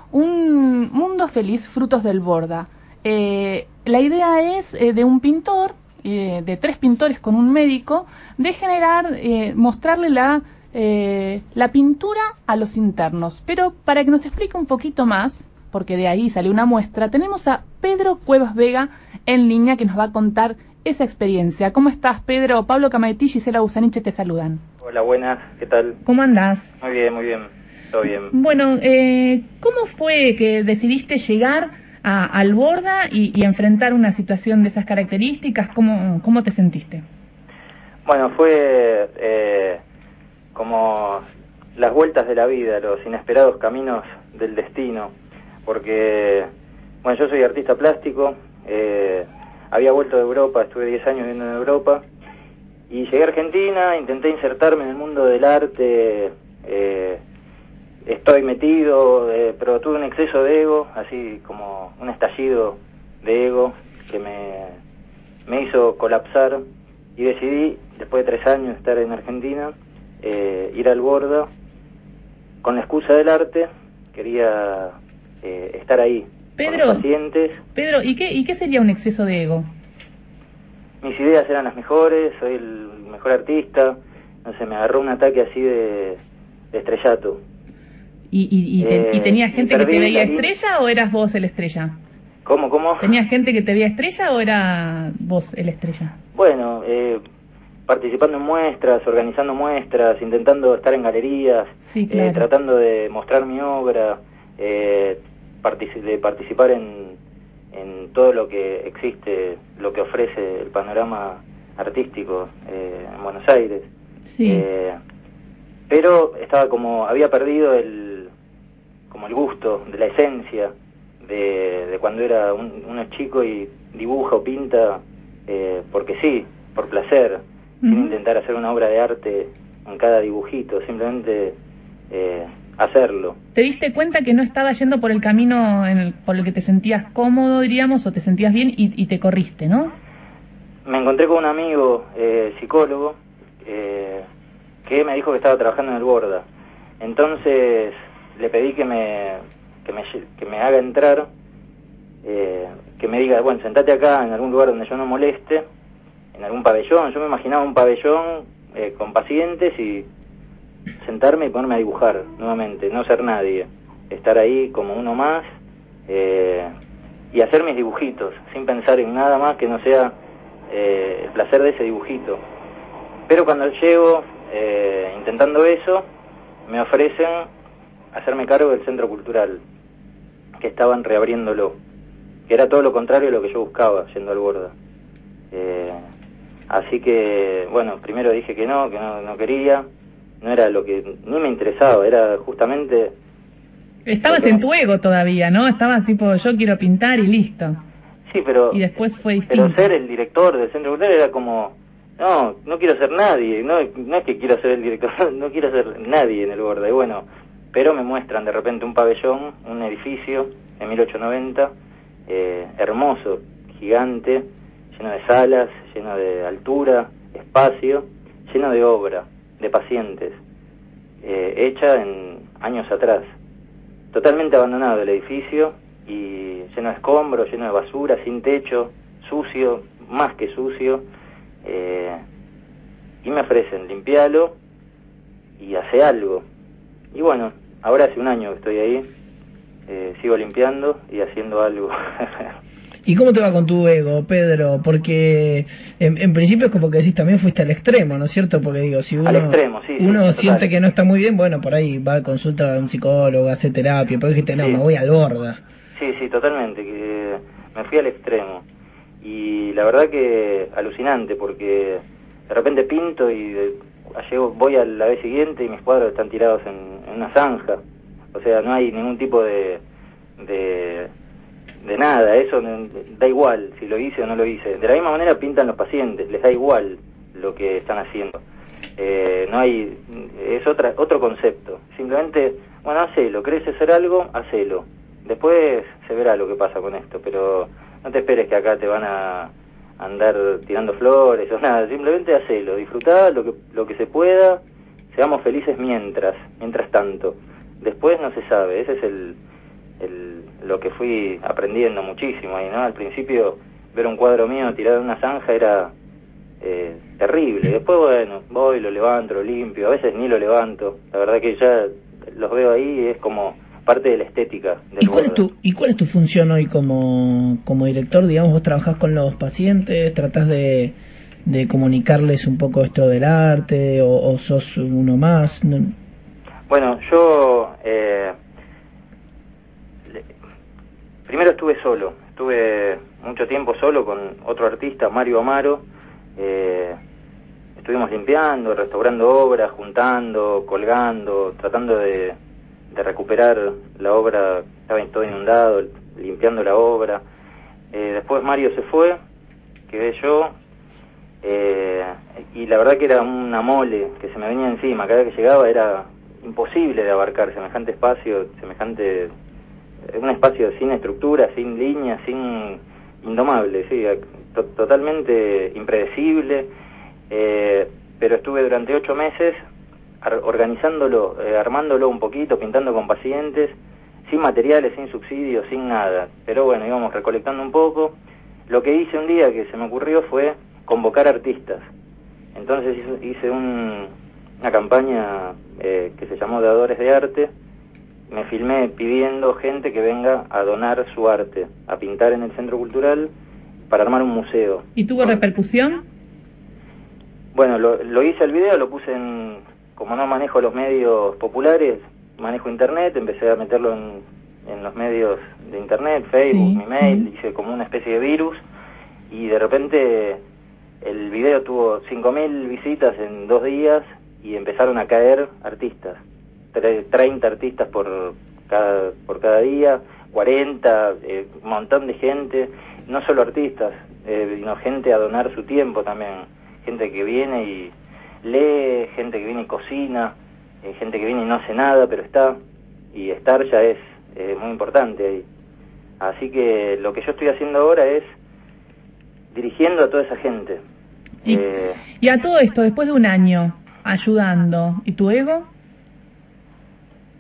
un Mundo Feliz Frutos del Borda. Eh, la idea es eh, de un pintor, eh, de tres pintores con un médico, de generar, eh, mostrarle la, eh, la pintura a los internos. Pero para que nos explique un poquito más, porque de ahí salió una muestra, tenemos a Pedro Cuevas Vega en línea que nos va a contar esa experiencia. ¿Cómo estás, Pedro? Pablo Camaetí y Gisela Busaniche te saludan. Hola, buenas, ¿qué tal? ¿Cómo andás? Muy bien, muy bien, todo bien. Bueno, eh, ¿cómo fue que decidiste llegar a, al Borda y, y enfrentar una situación de esas características? ¿Cómo, cómo te sentiste? Bueno, fue eh, como las vueltas de la vida, los inesperados caminos del destino, porque, bueno, yo soy artista plástico, eh, había vuelto de Europa, estuve diez años viviendo en Europa, y llegué a Argentina, intenté insertarme en el mundo del arte, eh, estoy metido, eh, pero tuve un exceso de ego, así como un estallido de ego que me, me hizo colapsar, y decidí, después de tres años de estar en Argentina, eh, ir al Borda con la excusa del arte. Quería eh, estar ahí, Pedro, con los pacientes. Pedro, ¿y qué, ¿y qué sería un exceso de ego? Mis ideas eran las mejores, soy el mejor artista, no sé, me agarró un ataque así de, de estrellato. ¿Y, y, y, te, Eh, ¿y tenías gente que te perdí veía la lin- estrella o eras vos el estrella? ¿Cómo, cómo? ¿Tenías gente que te veía estrella o era vos el estrella? Bueno, eh, participando en muestras, organizando muestras, intentando estar en galerías, Sí, claro. eh, tratando de mostrar mi obra, eh, partici- de participar en, en todo lo que existe, lo que ofrece el panorama artístico eh, en Buenos Aires. Sí. Eh, pero estaba como, había perdido el, como el gusto de la esencia de, de cuando era un, uno chico y dibuja o pinta eh, porque sí, por placer, sin intentar hacer una obra de arte en cada dibujito, simplemente eh, hacerlo. ¿Te diste cuenta que no estaba yendo por el camino en el- por el que te sentías cómodo, diríamos, o te sentías bien y, y te corriste, ¿no? Me encontré con un amigo eh, psicólogo eh, que me dijo que estaba trabajando en el Borda. Entonces le pedí que me, que me, que me haga entrar, eh, que me diga, bueno, sentate acá en algún lugar donde yo no moleste, en algún pabellón. Yo me imaginaba un pabellón eh, con pacientes y sentarme y ponerme a dibujar nuevamente, no ser nadie, estar ahí como uno más, eh, y hacer mis dibujitos, sin pensar en nada más que no sea eh, el placer de ese dibujito. Pero cuando llego eh, intentando eso, me ofrecen hacerme cargo del centro cultural, que estaban reabriéndolo, que era todo lo contrario de lo que yo buscaba yendo al Borda. Eh, así que, bueno, primero dije que no, que no, no quería, no era lo que ni me interesaba, era justamente... Estabas en tu ego todavía, ¿no? Estabas tipo, yo quiero pintar y listo. Sí, pero... Y después fue distinto. Pero ser el director del centro cultural era como... No, no quiero ser nadie, no, no es que quiero ser el director, no quiero ser nadie en el Borda. Y bueno, pero me muestran de repente un pabellón, un edificio en mil ochocientos noventa, eh, hermoso, gigante, lleno de salas, lleno de altura, espacio, lleno de obra, de pacientes, eh, hecha en años atrás. Totalmente abandonado el edificio y lleno de escombros, lleno de basura, sin techo, sucio, más que sucio. Eh, y me ofrecen limpiarlo y hace algo. Y bueno, ahora hace un año que estoy ahí, eh, sigo limpiando y haciendo algo. ¿Y cómo te va con tu ego, Pedro? Porque en, en principio es como que decís, también fuiste al extremo, ¿no es cierto? Porque digo, si uno, al extremo, sí, uno sí, siente total. que no está muy bien, bueno, por ahí va a consulta a un psicólogo, hace terapia, pero dijiste, no, Sí. me voy al Borda. Sí, sí, totalmente, que me fui al extremo. Y la verdad que alucinante, porque de repente pinto y de, llego, voy a la vez siguiente y mis cuadros están tirados en, en una zanja. O sea, no hay ningún tipo de, de, de nada, eso no- da igual si lo hice o no lo hice. De la misma manera pintan los pacientes, les da igual lo que están haciendo. Eh, no hay, es otra, otro concepto. Simplemente, bueno, hacelo, querés hacer algo, hacelo. Después se verá lo que pasa con esto, pero no te esperes que acá te van a andar tirando flores o nada, simplemente hacelo, disfrutá lo que, lo que se pueda, seamos felices mientras, mientras tanto. Después no se sabe, ese es el, el lo que fui aprendiendo muchísimo ahí, ¿no? Al principio ver un cuadro mío tirado en una zanja era eh, terrible, después bueno, voy, lo levanto, lo limpio, a veces ni lo levanto, la verdad que ya los veo ahí y es como parte de la estética del ¿Y cuál, es Borda. tu, ¿Y cuál es tu función hoy como, como director? Digamos, vos trabajás con los pacientes, tratás de, de comunicarles un poco esto del arte, o, o sos uno más. No- Bueno, yo eh, le- primero estuve solo, estuve mucho tiempo solo con otro artista, Mario Amaro. eh, estuvimos limpiando, restaurando obras, juntando, colgando, tratando de, de recuperar la obra, estaba todo inundado, limpiando la obra. Eh, después Mario se fue, quedé yo, eh, y la verdad que era una mole que se me venía encima, cada vez que llegaba era imposible de abarcar semejante espacio, semejante, un espacio sin estructura, sin líneas, sin indomable, sí, to- totalmente impredecible, eh, pero estuve durante ocho meses ar- organizándolo, eh, armándolo un poquito, pintando con pacientes, sin materiales, sin subsidios, sin nada, pero bueno, íbamos recolectando un poco. Lo que hice un día que se me ocurrió fue convocar artistas, entonces hice, hice un, una campaña eh, que se llamó Dadores de Arte. Me filmé pidiendo gente que venga a donar su arte, a pintar en el centro cultural para armar un museo. ¿Y tuvo repercusión? Bueno, lo, lo hice el video, lo puse en, como no manejo los medios populares, manejo internet, empecé a meterlo en, en los medios de internet, Facebook, Sí, mi mail, sí. hice como una especie de virus y de repente el video tuvo cinco mil visitas en dos días y empezaron a caer artistas, Tre- treinta artistas por cada, por cada día, cuarenta, eh, un montón de gente, no solo artistas, eh, sino gente a donar su tiempo también, gente que viene y lee, gente que viene y cocina, eh, gente que viene y no hace nada, pero está, y estar ya es eh, muy importante ahí. Así que lo que yo estoy haciendo ahora es dirigiendo a toda esa gente. Y, Eh, y a todo esto, después de un año ayudando, ¿y tu ego?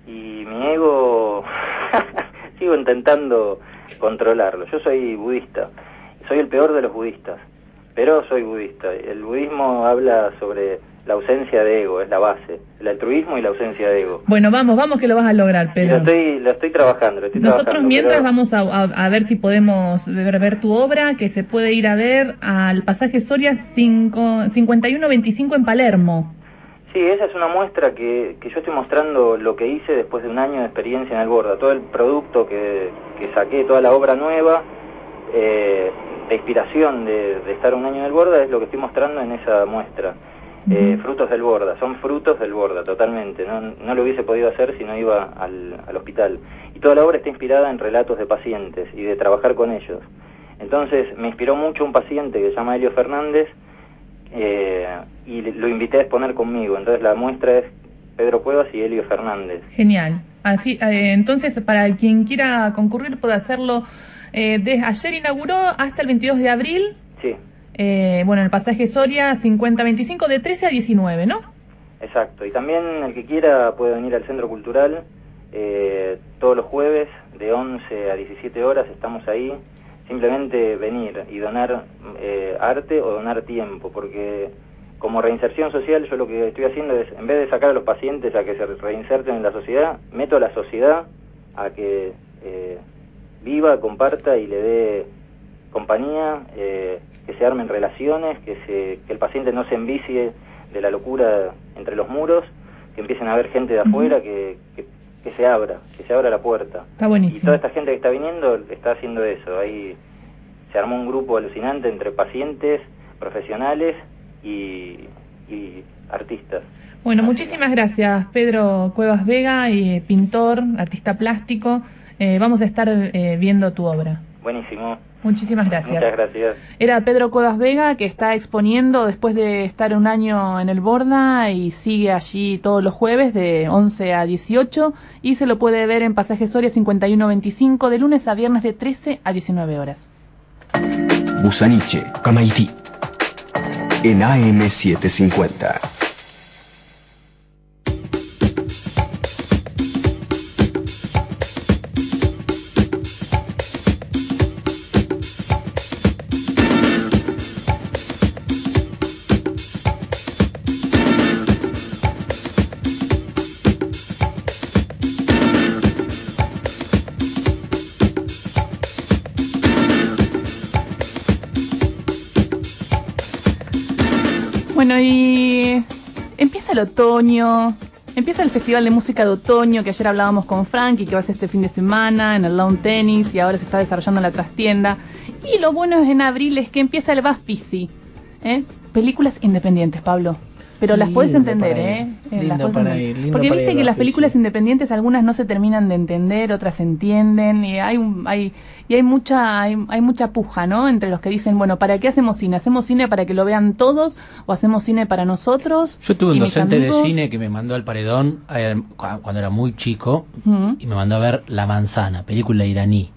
y mi ego sigo intentando controlarlo. Yo soy budista, soy el peor de los budistas, pero soy budista. El budismo habla sobre la ausencia de ego, es la base, el altruismo y la ausencia de ego. Bueno, vamos, vamos que lo vas a lograr, Y Pedro. lo estoy, lo estoy trabajando, lo estoy Nosotros trabajando, mientras pero- vamos a, a, a ver si podemos ver, ver tu obra, que se puede ir a ver al pasaje Soria cinco, cincuenta y uno veinticinco en Palermo. Sí, esa es una muestra que, que yo estoy mostrando lo que hice después de un año de experiencia en el Borda, todo el producto que, que saqué, toda la obra nueva, eh, de inspiración de, de estar un año en el Borda es lo que estoy mostrando en esa muestra. Eh, frutos del Borda, son frutos del Borda, totalmente, no, no lo hubiese podido hacer si no iba al, al hospital. Y toda la obra está inspirada en relatos de pacientes y de trabajar con ellos. Entonces me inspiró mucho un paciente que se llama Helio Fernández, eh, y lo invité a exponer conmigo. Entonces la muestra es Pedro Cuevas y Helio Fernández. Genial. Así, eh, entonces, para quien quiera concurrir, puede hacerlo. Eh, desde ayer inauguró hasta el veintidós de abril. Sí, Eh, bueno, el pasaje Soria cincuenta veinticinco de trece a diecinueve, ¿no? exacto. Y también el que quiera puede venir al Centro Cultural, eh, todos los jueves de once a diecisiete horas estamos ahí. Simplemente venir y donar eh, arte o donar tiempo, porque como reinserción social yo lo que estoy haciendo es, en vez de sacar a los pacientes a que se reinserten en la sociedad, meto a la sociedad a que eh, viva, comparta y le dé compañía, eh, que se armen relaciones, que, se, que el paciente no se envicie de la locura entre los muros, que empiecen a ver gente de afuera, que, que, que se abra, que se abra la puerta. Está Y buenísimo. toda esta gente que está viniendo está haciendo eso. Ahí se armó un grupo alucinante entre pacientes, profesionales y, y artistas. Bueno, muchísimas gracias, Pedro Cuevas Vega, y pintor, artista plástico. Eh, vamos a estar eh, viendo tu obra. Buenísimo. Muchísimas gracias. Muchas gracias. Era Pedro Cuevas Vega, que está exponiendo después de estar un año en el Borda y sigue allí todos los jueves de once a dieciocho, y se lo puede ver en Pasaje Soria cincuenta y uno veinticinco de lunes a viernes de trece a diecinueve horas. Busaniche, Camaití. En A M setecientos cincuenta. Bueno, y empieza el otoño, empieza el Festival de Música de Otoño, que ayer hablábamos con Frankie, que va a ser este fin de semana en el Lawn Tennis, y ahora se está desarrollando en la trastienda. Y lo bueno es en abril es que empieza el Bafisi, ¿eh? Películas independientes, Pablo. Pero las puedes Lindo entender, para ¿eh? ir. Eh, las Lindo podés para entender. ir, lindo Porque para viste ir que al las Bafisi. películas independientes algunas no se terminan de entender, otras se entienden, y hay un, hay y hay mucha hay, hay mucha puja, ¿no? Entre los que dicen, bueno, ¿para qué hacemos cine? ¿Hacemos cine para que lo vean todos o hacemos cine para nosotros? Yo tuve un y mis docente de amigos? cine que me mandó al paredón eh, cu- cuando era muy chico Ujú. y me mandó a ver La Manzana, película iraní.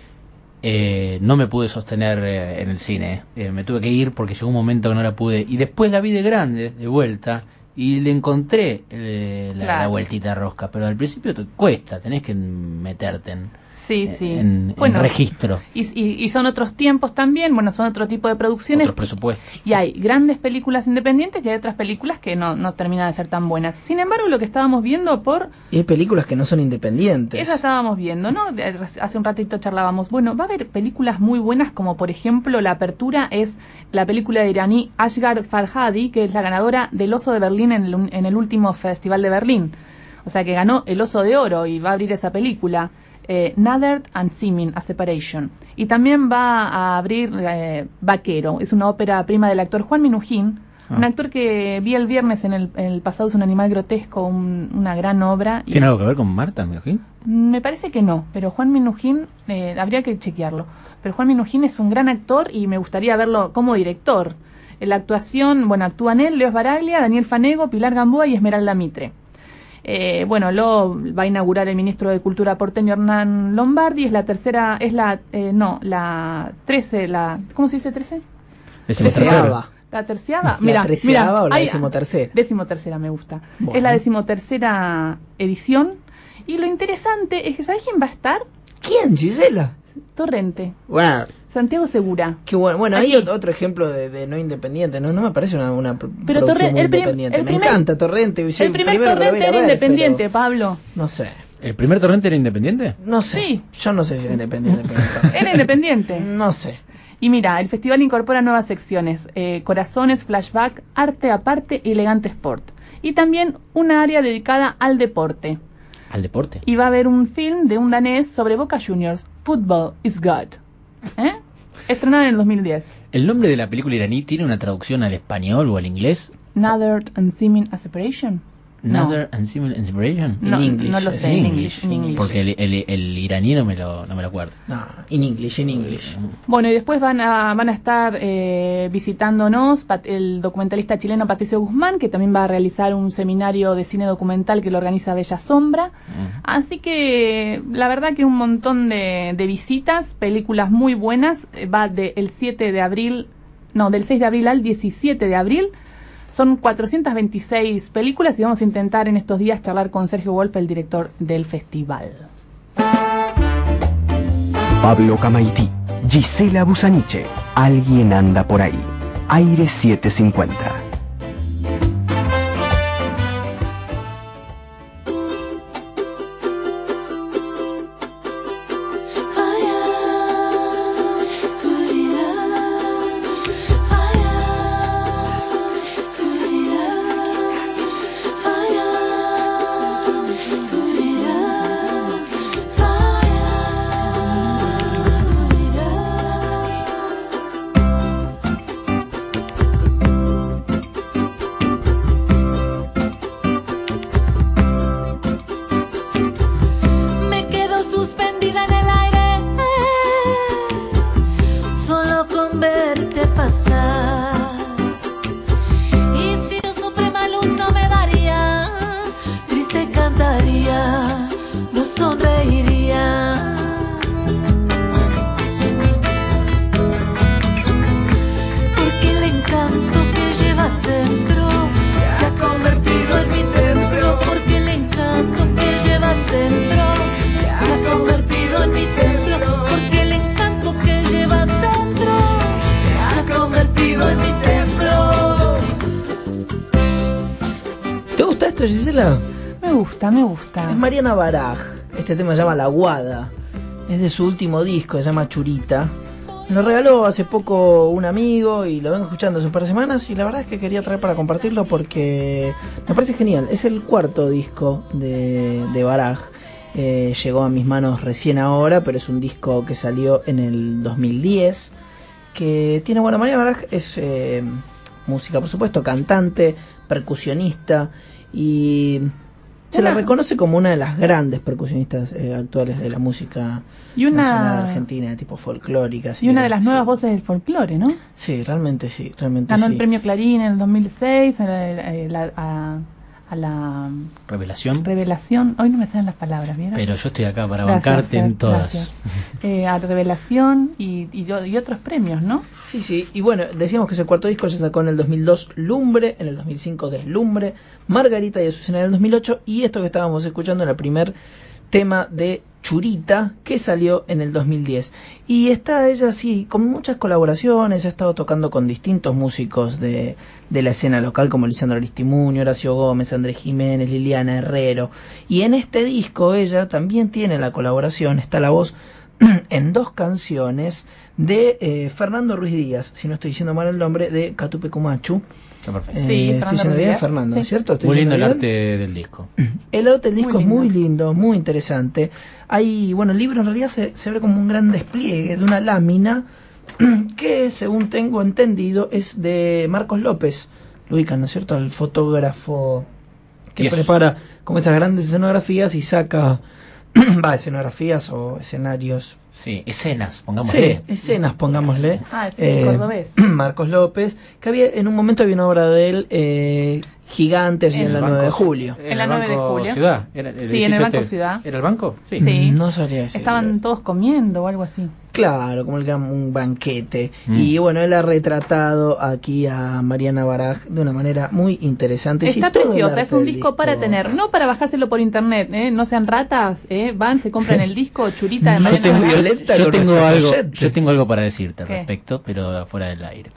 Eh, no me pude sostener eh, en el cine, eh, me tuve que ir porque llegó un momento que no la pude. Y después la vi de grande, de vuelta, y le encontré eh, la, Claro. la vueltita de rosca. Pero al principio te cuesta, tenés que meterte en, Sí, sí. en, en Bueno, registro, Y, y, y son otros tiempos también, bueno, son otro tipo de producciones. otros presupuestos. Y hay grandes películas independientes y hay otras películas que no, no terminan de ser tan buenas. Sin embargo, lo que estábamos viendo por... Y hay películas que no son independientes. Esa estábamos viendo, ¿no? De- Hace un ratito charlábamos. Bueno, va a haber películas muy buenas, como por ejemplo, la apertura es la película de iraní Ashghar Farhadi, que es la ganadora del Oso de Berlín en el, un- en el último Festival de Berlín. O sea, que ganó el Oso de Oro y va a abrir esa película. Eh, Nader and Simin, A Separation. Y también va a abrir eh, Vaquero. Es una ópera prima del actor Juan Minujín, Ah. un actor que vi el viernes en el, en el pasado, es un animal grotesco, un- una gran obra. Y ¿Tiene algo que ver con Marta, me imagino? me parece que no, pero Juan Minujín, eh, habría que chequearlo. Pero Juan Minujín es un gran actor y me gustaría verlo como director. En la actuación, bueno, actúan él, Leo Baraglia, Daniel Fanego, Pilar Gamboa y Esmeralda Mitre. Eh, bueno, lo va a inaugurar el ministro de Cultura porteño Hernán Lombardi. Es la tercera, es la, eh, no, la trece, la, ¿cómo se dice trece? Treceava. La terciava, ¿La mira, treceava mira, o la ahí- decimotercera? Decimotercera me gusta. Bueno. Es la decimotercera edición Y lo interesante es que, ¿sabés quién va a estar? ¿Quién, Gisela? Torrente. Wow. Santiago Segura. Qué bueno. Bueno, Aquí. hay ot- otro ejemplo de, de no independiente, ¿no? No me parece una, una pr- Pero producción Torre- muy el prim- independiente. el Me primer- encanta Torrente. y soy El primer primero que lo voy a Torrente ir a era ver, independiente, pero Pablo. no sé. ¿El primer Torrente era independiente? No sé. Sí. Yo no sé si era independiente. pero- Era independiente. No sé. Y mira, el festival incorpora nuevas secciones, eh, corazones, flashback, arte aparte y elegante sport. Y también una área dedicada al deporte. ¿Al deporte? Y va a haber un film de un danés sobre Boca Juniors, Football is God. ¿Eh? Estrenado en el dos mil diez. ¿El nombre de la película iraní tiene una traducción al español o al inglés? Another and Seeming a Separation. No. Another and Similar Inspiration. No, no lo sé, en English, en English. Porque el, el, el iraní no me lo, no me lo acuerdo. No, in English, in English. Bueno, y después van a, van a estar eh, visitándonos Pat- el documentalista chileno Patricio Guzmán, que también va a realizar un seminario de cine documental que lo organiza Bella Sombra. Así que la verdad que un montón de, de visitas, películas muy buenas. eh, Va del siete de abril, no, del seis de abril al diecisiete de abril. Son cuatrocientas veintiséis películas y vamos a intentar en estos días charlar con Sergio Wolfe, el director del festival. Pablo Camaití, Gisela Busaniche, alguien anda por ahí. Aire setecientos cincuenta. Me quedo suspendida en el aire, solo con verte pasar. Y si tu suprema luz no me daría, triste cantaría, no sonreiría. Porque el encanto que llevas dentro se ha convertido en mi templo. Porque el encanto que llevas dentro se ha convertido en mi templo. Porque el encanto que llevas dentro se ha convertido en mi templo. ¿Te gusta esto, Gisela? Me gusta, me gusta. Es Mariana Baraj. Este tema se llama La Guada. Es de su último disco, se llama Churita. Me lo regaló hace poco un amigo y lo vengo escuchando hace un par de semanas y la verdad es que quería traer para compartirlo porque me parece genial. Es el cuarto disco de, de Baraj. Eh, llegó a mis manos recién ahora, pero es un disco que salió en el dos mil diez. Que tiene, bueno, Mariana Baraj es eh, música, por supuesto, cantante, percusionista y se la Una- reconoce como una de las grandes percusionistas eh, actuales de la música Y una- nacional argentina, tipo folclórica. si Y una de querés. las nuevas voces del folclore, ¿no? Sí, realmente sí, realmente Ganó sí. el premio Clarín en el dos mil seis a la, eh, la- a, a la Revelación. Revelación. Hoy no me salen las palabras, ¿vieron? Pero yo estoy acá para Gracias, bancarte en todas. gracias. Eh, a Revelación y, y, yo- y otros premios, ¿no? Sí, sí, y bueno, decíamos que ese cuarto disco se sacó en el dos mil dos Lumbre, en el dos mil cinco Deslumbre, Margarita y Azucena en el dos mil ocho y esto que estábamos escuchando era el primer tema de Churita que salió en el dos mil diez. Y está ella así, con muchas colaboraciones, ha estado tocando con distintos músicos de, de la escena local como Lisandro Aristimuño, Horacio Gómez, Andrés Jiménez, Liliana Herrero. Y en este disco ella también tiene la colaboración, está la voz en dos canciones de eh, Fernando Ruiz Díaz, si no estoy diciendo mal el nombre, de Catupecumachu. Está perfecto. Eh, Sí, estoy Fernando diciendo Ruiz bien, Díaz, Fernando, sí. ¿cierto? ¿Estoy Muy lindo el diciendo arte bien? del disco. El arte del disco Muy es muy lindo. lindo, muy interesante. Hay, bueno, el libro en realidad se, se ve como un gran despliegue de una lámina que, según tengo entendido, es de Marcos López. Lo ubican, ¿no es cierto? El fotógrafo que Yes. prepara como esas grandes escenografías y saca, va, escenografías o escenarios. Sí, escenas, pongámosle. Sí, escenas, pongámosle. Ah, es el cordobés. Marcos López, que había en un momento había una obra de él eh, gigante allí en, el la Banco- nueve de julio. En la nueve de Banco julio. Ciudad. Era el Sí, en el edificio Banco este. Ciudad. ¿Era el banco? Sí. Sí. No sabría decir. Estaban todos comiendo o algo así. Claro, como el gran un banquete. Mm. Y bueno, él ha retratado aquí a Mariana Baraj de una manera muy interesante. Está Sí, todo el preciosa, arte es un del disco para tener, no para bajárselo por internet, ¿eh? No sean ratas, ¿eh? Van, se compran el disco Churita de Yo Mariana tengo, Baraj. yo tengo algo, oyentes. yo tengo algo para decirte al ¿Qué? respecto, pero fuera del aire.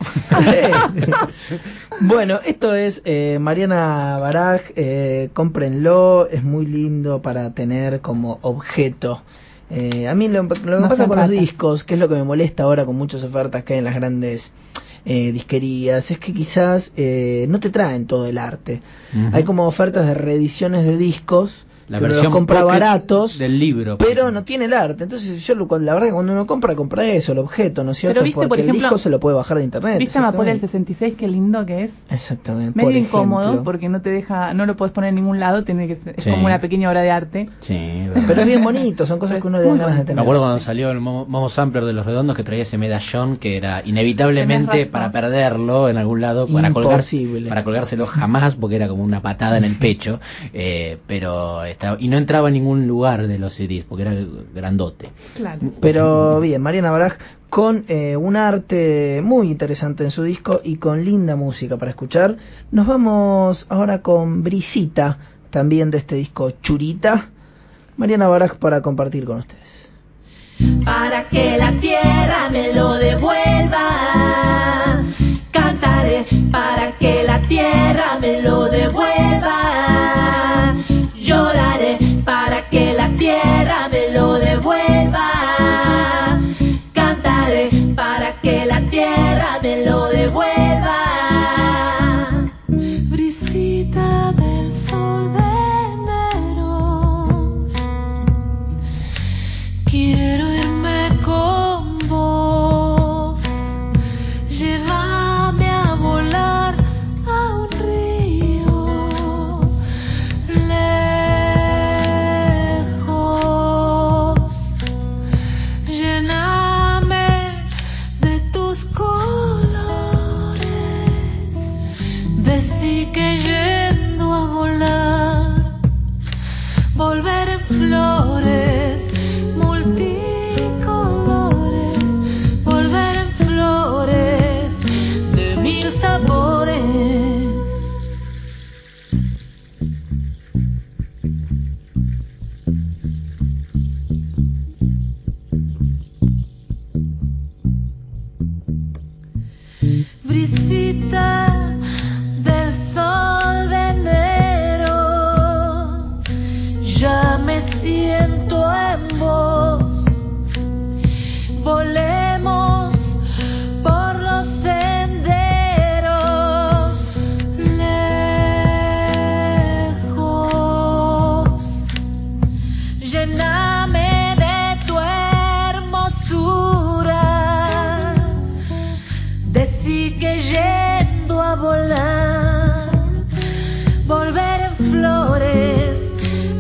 Bueno, esto es eh, Mariana Baraj, eh, cómprenlo, es muy lindo para tener como objeto. Eh, a mí lo, lo que No pasa sean con los ratas. discos, que es lo que me molesta ahora con muchas ofertas que hay en las grandes eh, disquerías, es que quizás eh, no te traen todo el arte. Ujú. Hay como ofertas de reediciones de discos, La que uno versión los compra pocket baratos, del libro. pero no tiene el arte. Entonces yo lo- cuando- la verdad que cuando uno compra, compra eso, el objeto, ¿no es cierto? Pero viste, Porque por ejemplo, el disco se lo puede bajar de internet. ¿Viste Amapola del exactamente. sesenta y seis? Qué lindo que es. Exactamente. Medio por incómodo ejemplo. porque no te deja, no lo puedes poner en ningún lado, tiene que ser, es Sí. como una pequeña obra de arte. Sí, Pero es bien bonito, son cosas que uno le da Muy ganas de bonito. tener. me acuerdo cuando salió el Momo, Momo Sampler de los Redondos, que traía ese medallón que era inevitablemente Tenés razón. para perderlo en algún lado, para, colgar, Imposible. para colgárselo jamás, porque era como una patada en el pecho, eh, pero estaba, y no entraba en ningún lugar de los C Ds porque era grandote. Claro. Pero bien, Mariana Baraj con eh, un arte muy interesante en su disco y con linda música para escuchar. Nos vamos ahora con Brisita, también de este disco Churita. Mariana Baraj para compartir con ustedes. Para que la tierra me lo devuelva, cantaré para que la tierra me lo devuelva, lloraré para que la tierra me lo devuelva, cantaré para que la tierra me lo devuelva. Brisita del sol de enero, quiero irme con vos, llévame a volar a un río lejos, lléname de tus colores, decí que yendo a volar, volver en flores, multicolores, volver en flores de mil sabores. Brisita del sol de enero, ya me siento en vos. Volemos por los senderos lejos, lléname de tu hermosura, decí que yendo a volar, volver en flores,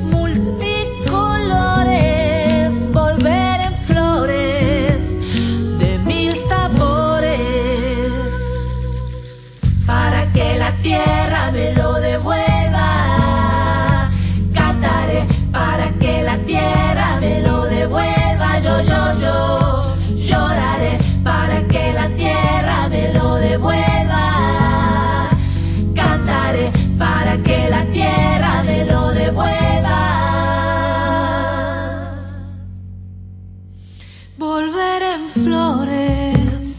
multicolores, volver en flores de mil sabores, para que la tierra me lo devuelva, cantaré para que la tierra me lo devuelva, yo, yo, yo, lloraré para que la tierra me lo devuelva, cantaré para que la tierra me lo devuelva, volver en flores,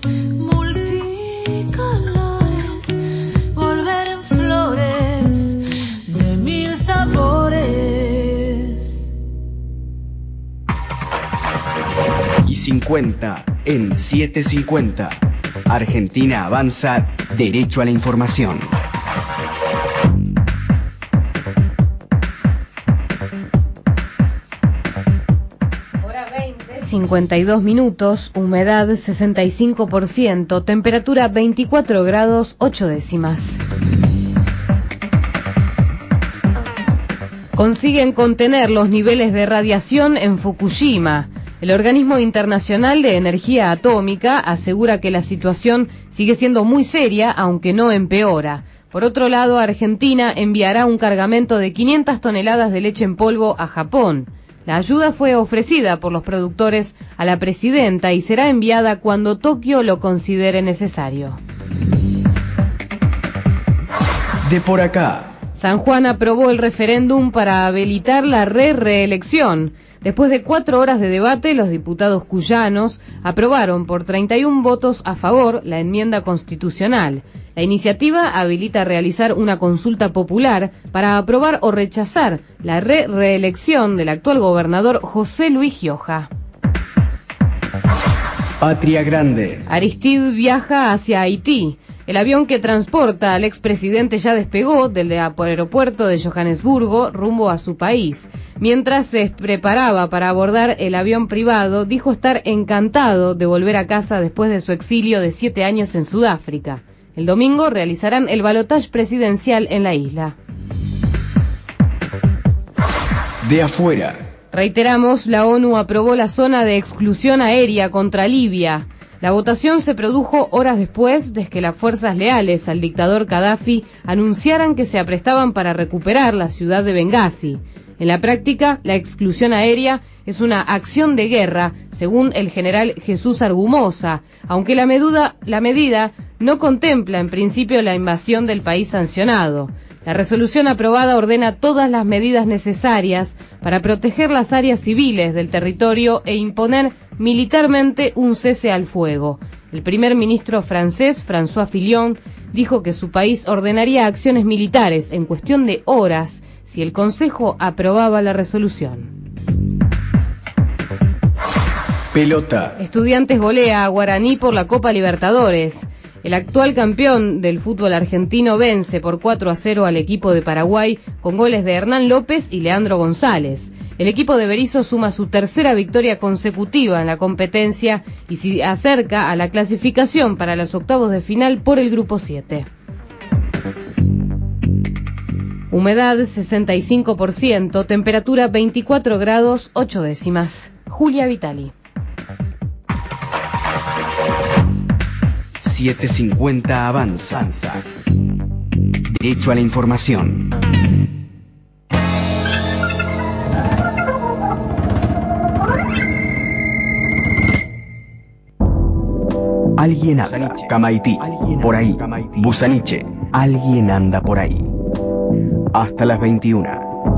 multicolores, volver en flores de mil sabores. Y cincuenta en setecientos cincuenta. Argentina avanza derecho a la información. Hora veinte, cincuenta y dos minutos, humedad sesenta y cinco por ciento, temperatura veinticuatro grados ocho décimas. Consiguen contener los niveles de radiación en Fukushima. El Organismo Internacional de Energía Atómica asegura que la situación sigue siendo muy seria, aunque no empeora. Por otro lado, Argentina enviará un cargamento de quinientas toneladas de leche en polvo a Japón. La ayuda fue ofrecida por los productores a la presidenta y será enviada cuando Tokio lo considere necesario. De por acá. San Juan aprobó el referéndum para habilitar la re-reelección. Después de cuatro horas de debate, los diputados cuyanos aprobaron por treinta y un votos a favor la enmienda constitucional. La iniciativa habilita realizar una consulta popular para aprobar o rechazar la re-reelección del actual gobernador José Luis Gioja. Patria Grande. Aristide viaja hacia Haití. El avión que transporta al expresidente ya despegó del aeropuerto de Johannesburgo rumbo a su país. Mientras se preparaba para abordar el avión privado, dijo estar encantado de volver a casa después de su exilio de siete años en Sudáfrica. El domingo realizarán el balotaje presidencial en la isla. De afuera. Reiteramos, la ONU aprobó la zona de exclusión aérea contra Libia. La votación se produjo horas después de que las fuerzas leales al dictador Gaddafi anunciaran que se aprestaban para recuperar la ciudad de Benghazi. En la práctica, la exclusión aérea es una acción de guerra, según el general Jesús Argumosa, aunque la medida, la medida no contempla en principio la invasión del país sancionado. La resolución aprobada ordena todas las medidas necesarias para proteger las áreas civiles del territorio e imponer militarmente un cese al fuego. El primer ministro francés, François Fillon, dijo que su país ordenaría acciones militares en cuestión de horas si el Consejo aprobaba la resolución. Pelota. Estudiantes golea a Guaraní por la Copa Libertadores. El actual campeón del fútbol argentino vence por cuatro a cero al equipo de Paraguay con goles de Hernán López y Leandro González. El equipo de Berizzo suma su tercera victoria consecutiva en la competencia y se acerca a la clasificación para los octavos de final por el grupo siete. Humedad sesenta y cinco por ciento, temperatura veinticuatro grados ocho décimas. Julia Vitali. setecientos cincuenta avanza. Derecho a la información. Alguien anda. Camaití. Por ahí. Busaniche. Alguien anda por ahí. Hasta las veintiuna.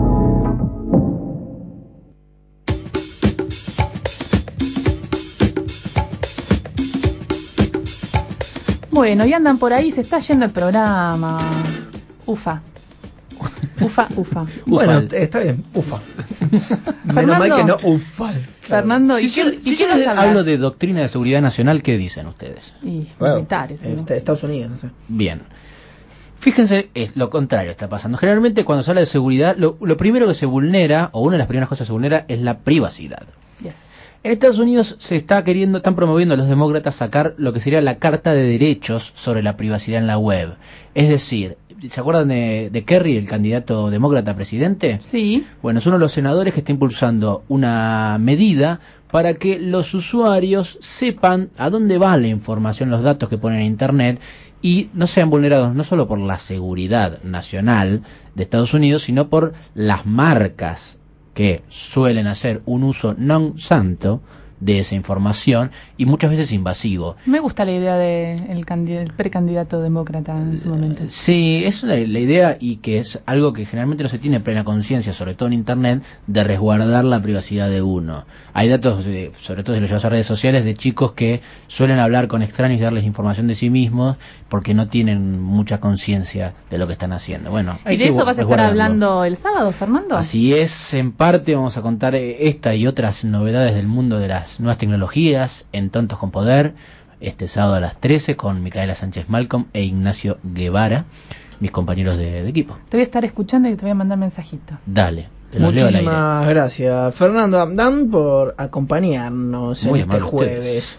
Bueno, y andan por ahí, se está yendo el programa. Ufa. Ufa, ufa. Bueno, está bien, ufa. Menos mal que no ufal. Claro. Fernando, si ¿y yo, qué, si ¿y yo qué les vas a hablar? hablo de doctrina de seguridad nacional, ¿qué dicen ustedes? Y Bueno, militares, ¿no? este, Estados Unidos, no sé. Bien. Fíjense, es lo contrario está pasando. Generalmente cuando se habla de seguridad, lo, lo primero que se vulnera, o una de las primeras cosas que se vulnera, es la privacidad. Yes. En Estados Unidos se está queriendo, están promoviendo a los demócratas sacar lo que sería la Carta de Derechos sobre la privacidad en la web. Es decir, ¿se acuerdan de, de Kerry, el candidato demócrata a presidente? Sí. Bueno, es uno de los senadores que está impulsando una medida para que los usuarios sepan a dónde va la información, los datos que ponen en Internet, y no sean vulnerados no solo por la seguridad nacional de Estados Unidos, sino por las marcas que suelen hacer un uso non santo de esa información y muchas veces invasivo. Me gusta la idea del de precandidato demócrata en su momento. Sí, es la, la idea, y que es algo que generalmente no se tiene plena conciencia, sobre todo en Internet, de resguardar la privacidad de uno. Hay datos, de, sobre todo si lo llevas a redes sociales, de chicos que suelen hablar con extraños y darles información de sí mismos porque no tienen mucha conciencia de lo que están haciendo. Bueno, hay ¿Y de que eso vas a estar resguardarlo. hablando el sábado, Fernando? Así es, en parte vamos a contar esta y otras novedades del mundo de las nuevas tecnologías en Tontos con Poder, este sábado a las trece con Micaela Sánchez Malcolm e Ignacio Guevara, mis compañeros de, de equipo. Te voy a estar escuchando y te voy a mandar mensajito. Dale, te los leo al aire. Muchísimas gracias, Fernando Abdán, por acompañarnos Muy en este amable jueves. ustedes.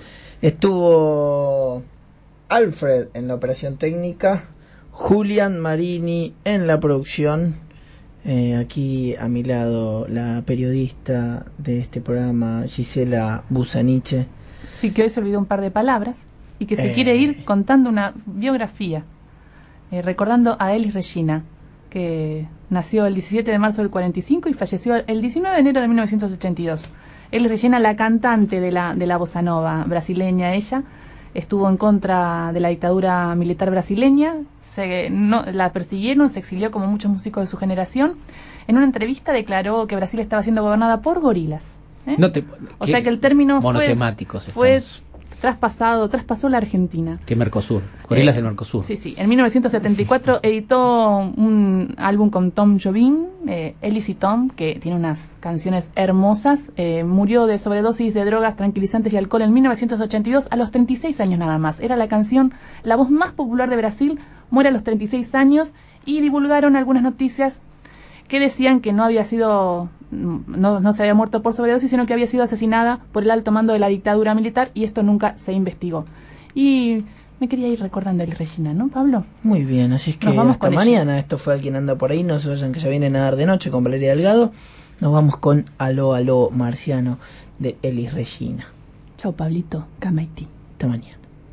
Estuvo Alfred en la operación técnica, Julián Marini en la producción. Eh, aquí a mi lado la periodista de este programa, Gisela Busaniche. Sí, que hoy se olvidó un par de palabras y que se Eh. quiere ir contando una biografía, eh, recordando a Elis Regina. que nació el diecisiete de marzo del cuarenta y cinco y falleció el diecinueve de enero de mil novecientos ochenta y dos. Elis Regina, la cantante de la, de la bossa nova brasileña, ella estuvo en contra de la dictadura militar brasileña, se, no, la persiguieron, se exilió como muchos músicos de su generación. En una entrevista declaró que Brasil estaba siendo gobernada por gorilas. ¿eh? No te, o sea que el término fue, fue traspasado, traspasó la Argentina. Que Mercosur, gorilas eh, del Mercosur. Sí, sí. En mil novecientos setenta y cuatro editó un álbum con Tom Jobim, eh, Elis y Tom, que tiene unas canciones hermosas. Eh, murió de sobredosis de drogas, tranquilizantes y alcohol en mil novecientos ochenta y dos a los treinta y seis años nada más. Era la canción, la voz más popular de Brasil, muere a los treinta y seis años y divulgaron algunas noticias que decían que no había sido, no, no se había muerto por sobredosis, sino que había sido asesinada por el alto mando de la dictadura militar, y esto nunca se investigó. Y me quería ir recordando a Elis Regina, ¿no, Pablo? Muy bien, así es que Nos vamos hasta con mañana. ella. Esto fue A Quien Anda Por Ahí. No se vayan, que ya vienen a dar de noche con Valeria Delgado. Nos vamos con Aló, Aló, Marciano, de Elis Regina. Chao, Pablito. Camaiti. Hasta mañana.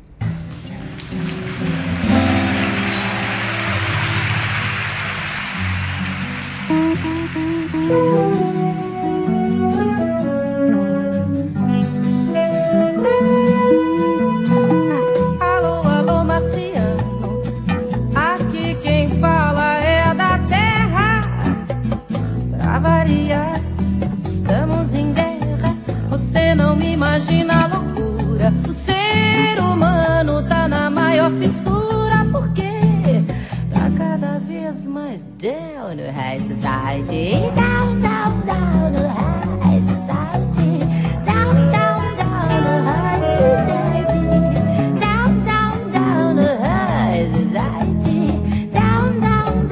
Alô, alô, Marciano, aqui quem fala é da terra. Pra variar, estamos em guerra. Você não imagina a loucura. O ser humano tá na maior fissura, porque tá cada vez mais down no high society. Down, down, down no high society. Down, down, down no high society. Down, down, down no high society. Down, down,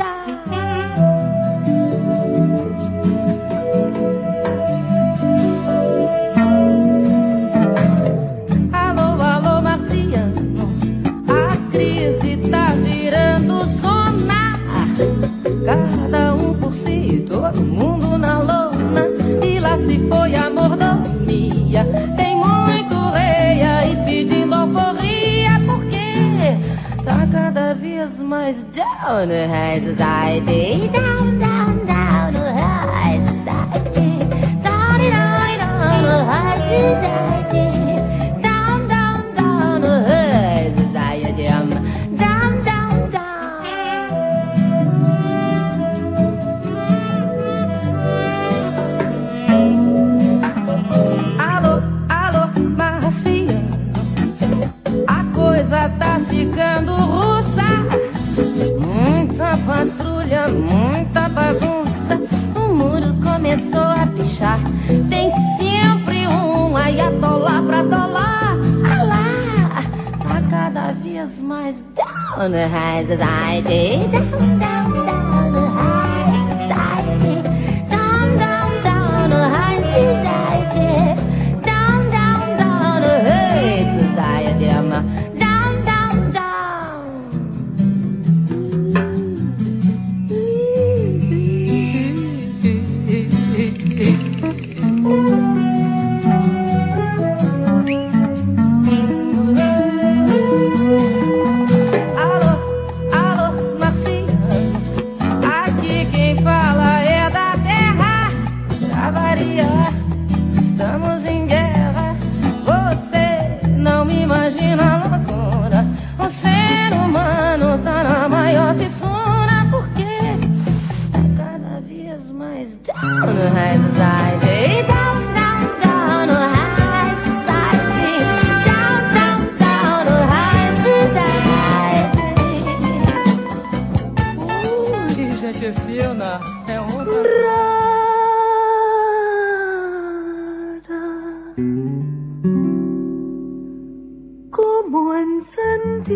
down. Alô, alô, Marciano, a crise tá virando zona. Cada um por si, todo mundo na lona. E lá se foi a mordomia. Tem muito rei aí pedindo alforria, porque tá cada vez mais down no high society. Down, down, down no high society. Down, down, down no high society. Down, down, down no high society. Down, down, down. Alô, alô, Marciano, a coisa tá ficando russa. Muita patrulha, muita bagunça. O muro começou a pichar. Tem sempre um ayatollah pra dólar. Ah lá, tá cada vez mais down no high society. Down, down, down no high society. Down, down, down no high society. Down, down, down no high society. Down, down, down. Alô, alô, Marciano, aqui quem fala é da terra. Pra variar, estamos em guerra. Você não me imagina a loucura. O ser humano tá na maior fissura, porque tá cada vez mais down no high society. Down, down, down no high society. Down, down, down no high society. Ui, gente fina, é outra. Como encendida,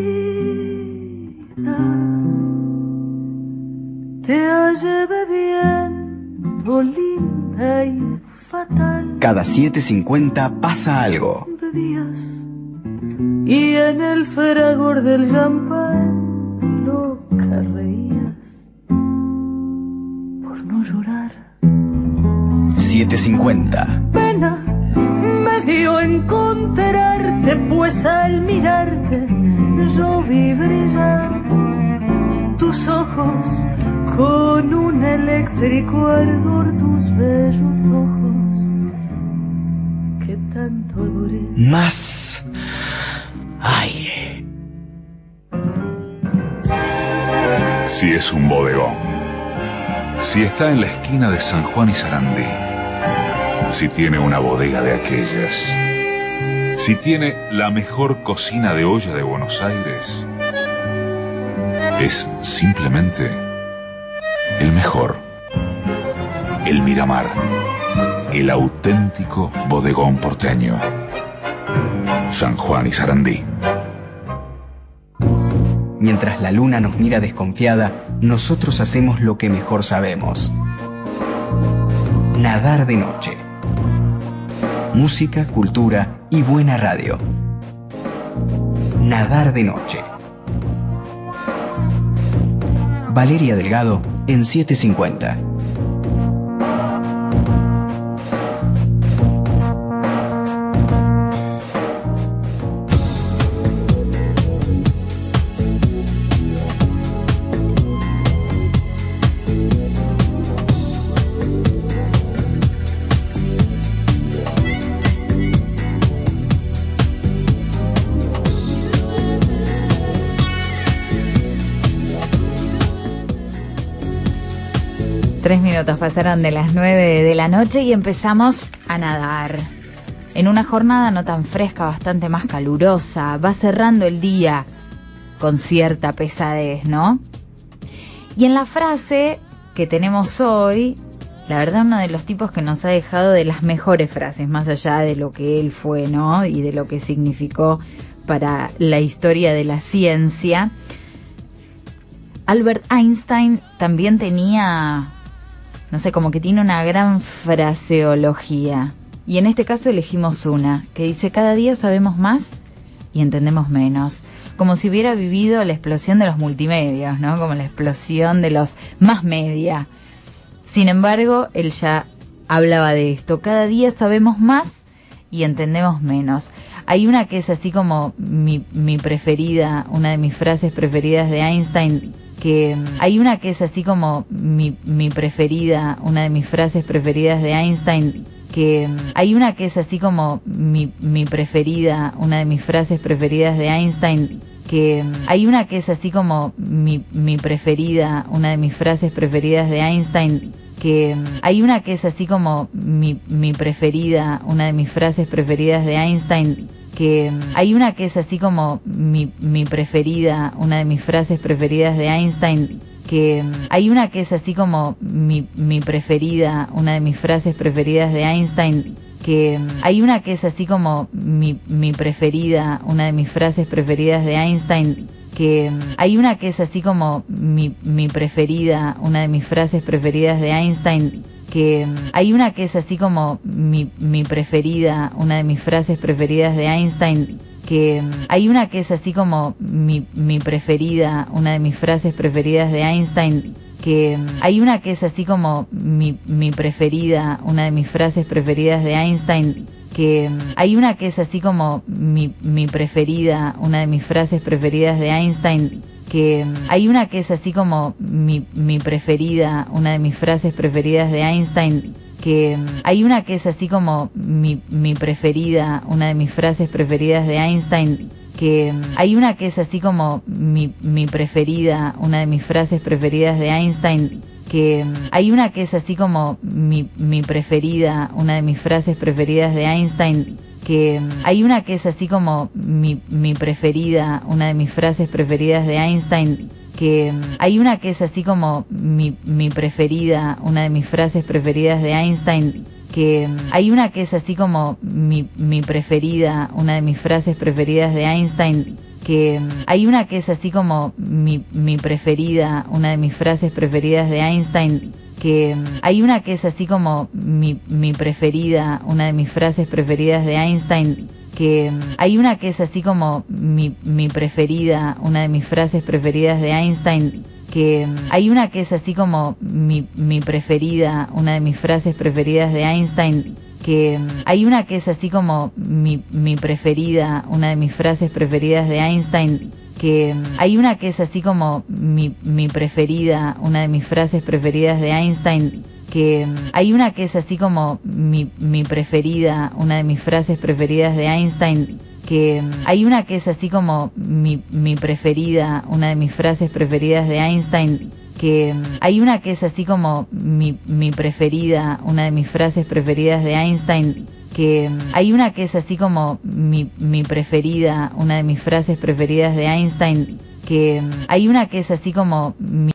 te hallé bebiendo linda y fatal. Cada siete cincuenta pasa algo. Bebías y en el fragor del champán loca reías por no llorar. siete cincuenta. Pena me dio encontrarte, pues al mirarte yo vi brillar tus ojos con un eléctrico ardor tus bellos ojos que tanto adoré. Más aire. Si es un bodegón, si está en la esquina de San Juan y Sarandí, si tiene una bodega de aquellas, si tiene la mejor cocina de olla de Buenos Aires, es simplemente el mejor. El Miramar, el auténtico bodegón porteño. San Juan y Sarandí. Mientras la luna nos mira desconfiada, nosotros hacemos lo que mejor sabemos: nadar de noche. Música, cultura y buena radio. Nadar de noche. Valeria Delgado en setecientos cincuenta. Tres minutos pasaron de las nueve de la noche y empezamos a nadar. En una jornada no tan fresca, bastante más calurosa, va cerrando el día con cierta pesadez, ¿no? Y en la frase que tenemos hoy, la verdad uno de los tipos que nos ha dejado de las mejores frases, más allá de lo que él fue, ¿no? Y de lo que significó para la historia de la ciencia. Albert Einstein también tenía, no sé, como que tiene una gran fraseología. Y en este caso elegimos una, que dice: cada día sabemos más y entendemos menos. Como si hubiera vivido la explosión de los multimedios, ¿no? Como la explosión de los más media. Sin embargo, él ya hablaba de esto. Cada día sabemos más y entendemos menos. Hay una que es así como mi, mi preferida, una de mis frases preferidas de Einstein, que hay una que es así como mi, mi preferida, una de mis frases preferidas de Einstein, que hay una que es así como mi, mi preferida, una de mis frases preferidas de Einstein, que hay una que es así como mi, mi preferida, una de mis frases preferidas de Einstein, que hay una que es así como mi, mi preferida, una de mis frases preferidas de Einstein, que hay una que es así como mi, mi preferida, una de mis frases preferidas de Einstein, que hay una que es así como mi, mi preferida, una de mis frases preferidas de Einstein, que hay una que es así como mi, mi preferida, una de mis frases preferidas de Einstein, que hay una que es así como mi, mi preferida, una de mis frases preferidas de Einstein, que hay una que es así como mi, mi preferida, una de mis frases preferidas de Einstein, que hay una que es así como mi, mi preferida, una de mis frases preferidas de Einstein, que hay una que es así como mi, mi preferida, una de mis frases preferidas de Einstein, que hay una que es así como mi, mi preferida, una de mis frases preferidas de Einstein, que hay una que es así como mi, mi preferida, una de mis frases preferidas de Einstein, que hay una que es así como mi, mi preferida, una de mis frases preferidas de Einstein, que hay una que es así como mi, mi preferida, una de mis frases preferidas de Einstein, que hay una que es así como mi, mi preferida, una de mis frases preferidas de Einstein, que hay una que es así como mi, mi preferida, una de mis frases preferidas de Einstein, que hay una que es así como mi, mi preferida, una de mis frases preferidas de Einstein, que hay una que es así como mi, mi preferida, una de mis frases preferidas de Einstein, que hay una que es así como mi, mi preferida, una de mis frases preferidas de Einstein, que hay una que es así como mi, mi preferida, una de mis frases preferidas de Einstein, que hay una que es así como mi, mi preferida, una de mis frases preferidas de Einstein, que hay una que es así como mi, mi preferida, una de mis frases preferidas de Einstein, que hay una que es así como mi, mi preferida, una de mis frases preferidas de Einstein, que mm, hay una que es así como mi, mi preferida, una de mis frases preferidas de Einstein, que mm, hay una que es así como mi, mi preferida, una de mis frases preferidas de Einstein, que mm, hay una que es así como mi, mi preferida, una de mis frases preferidas de Einstein, que mm, hay una que es así como mi, mi preferida, una de mis frases preferidas de Einstein, que mm, hay una que es así como mi, mi preferida, una de mis frases preferidas de Einstein, que mm, hay una que es así como mi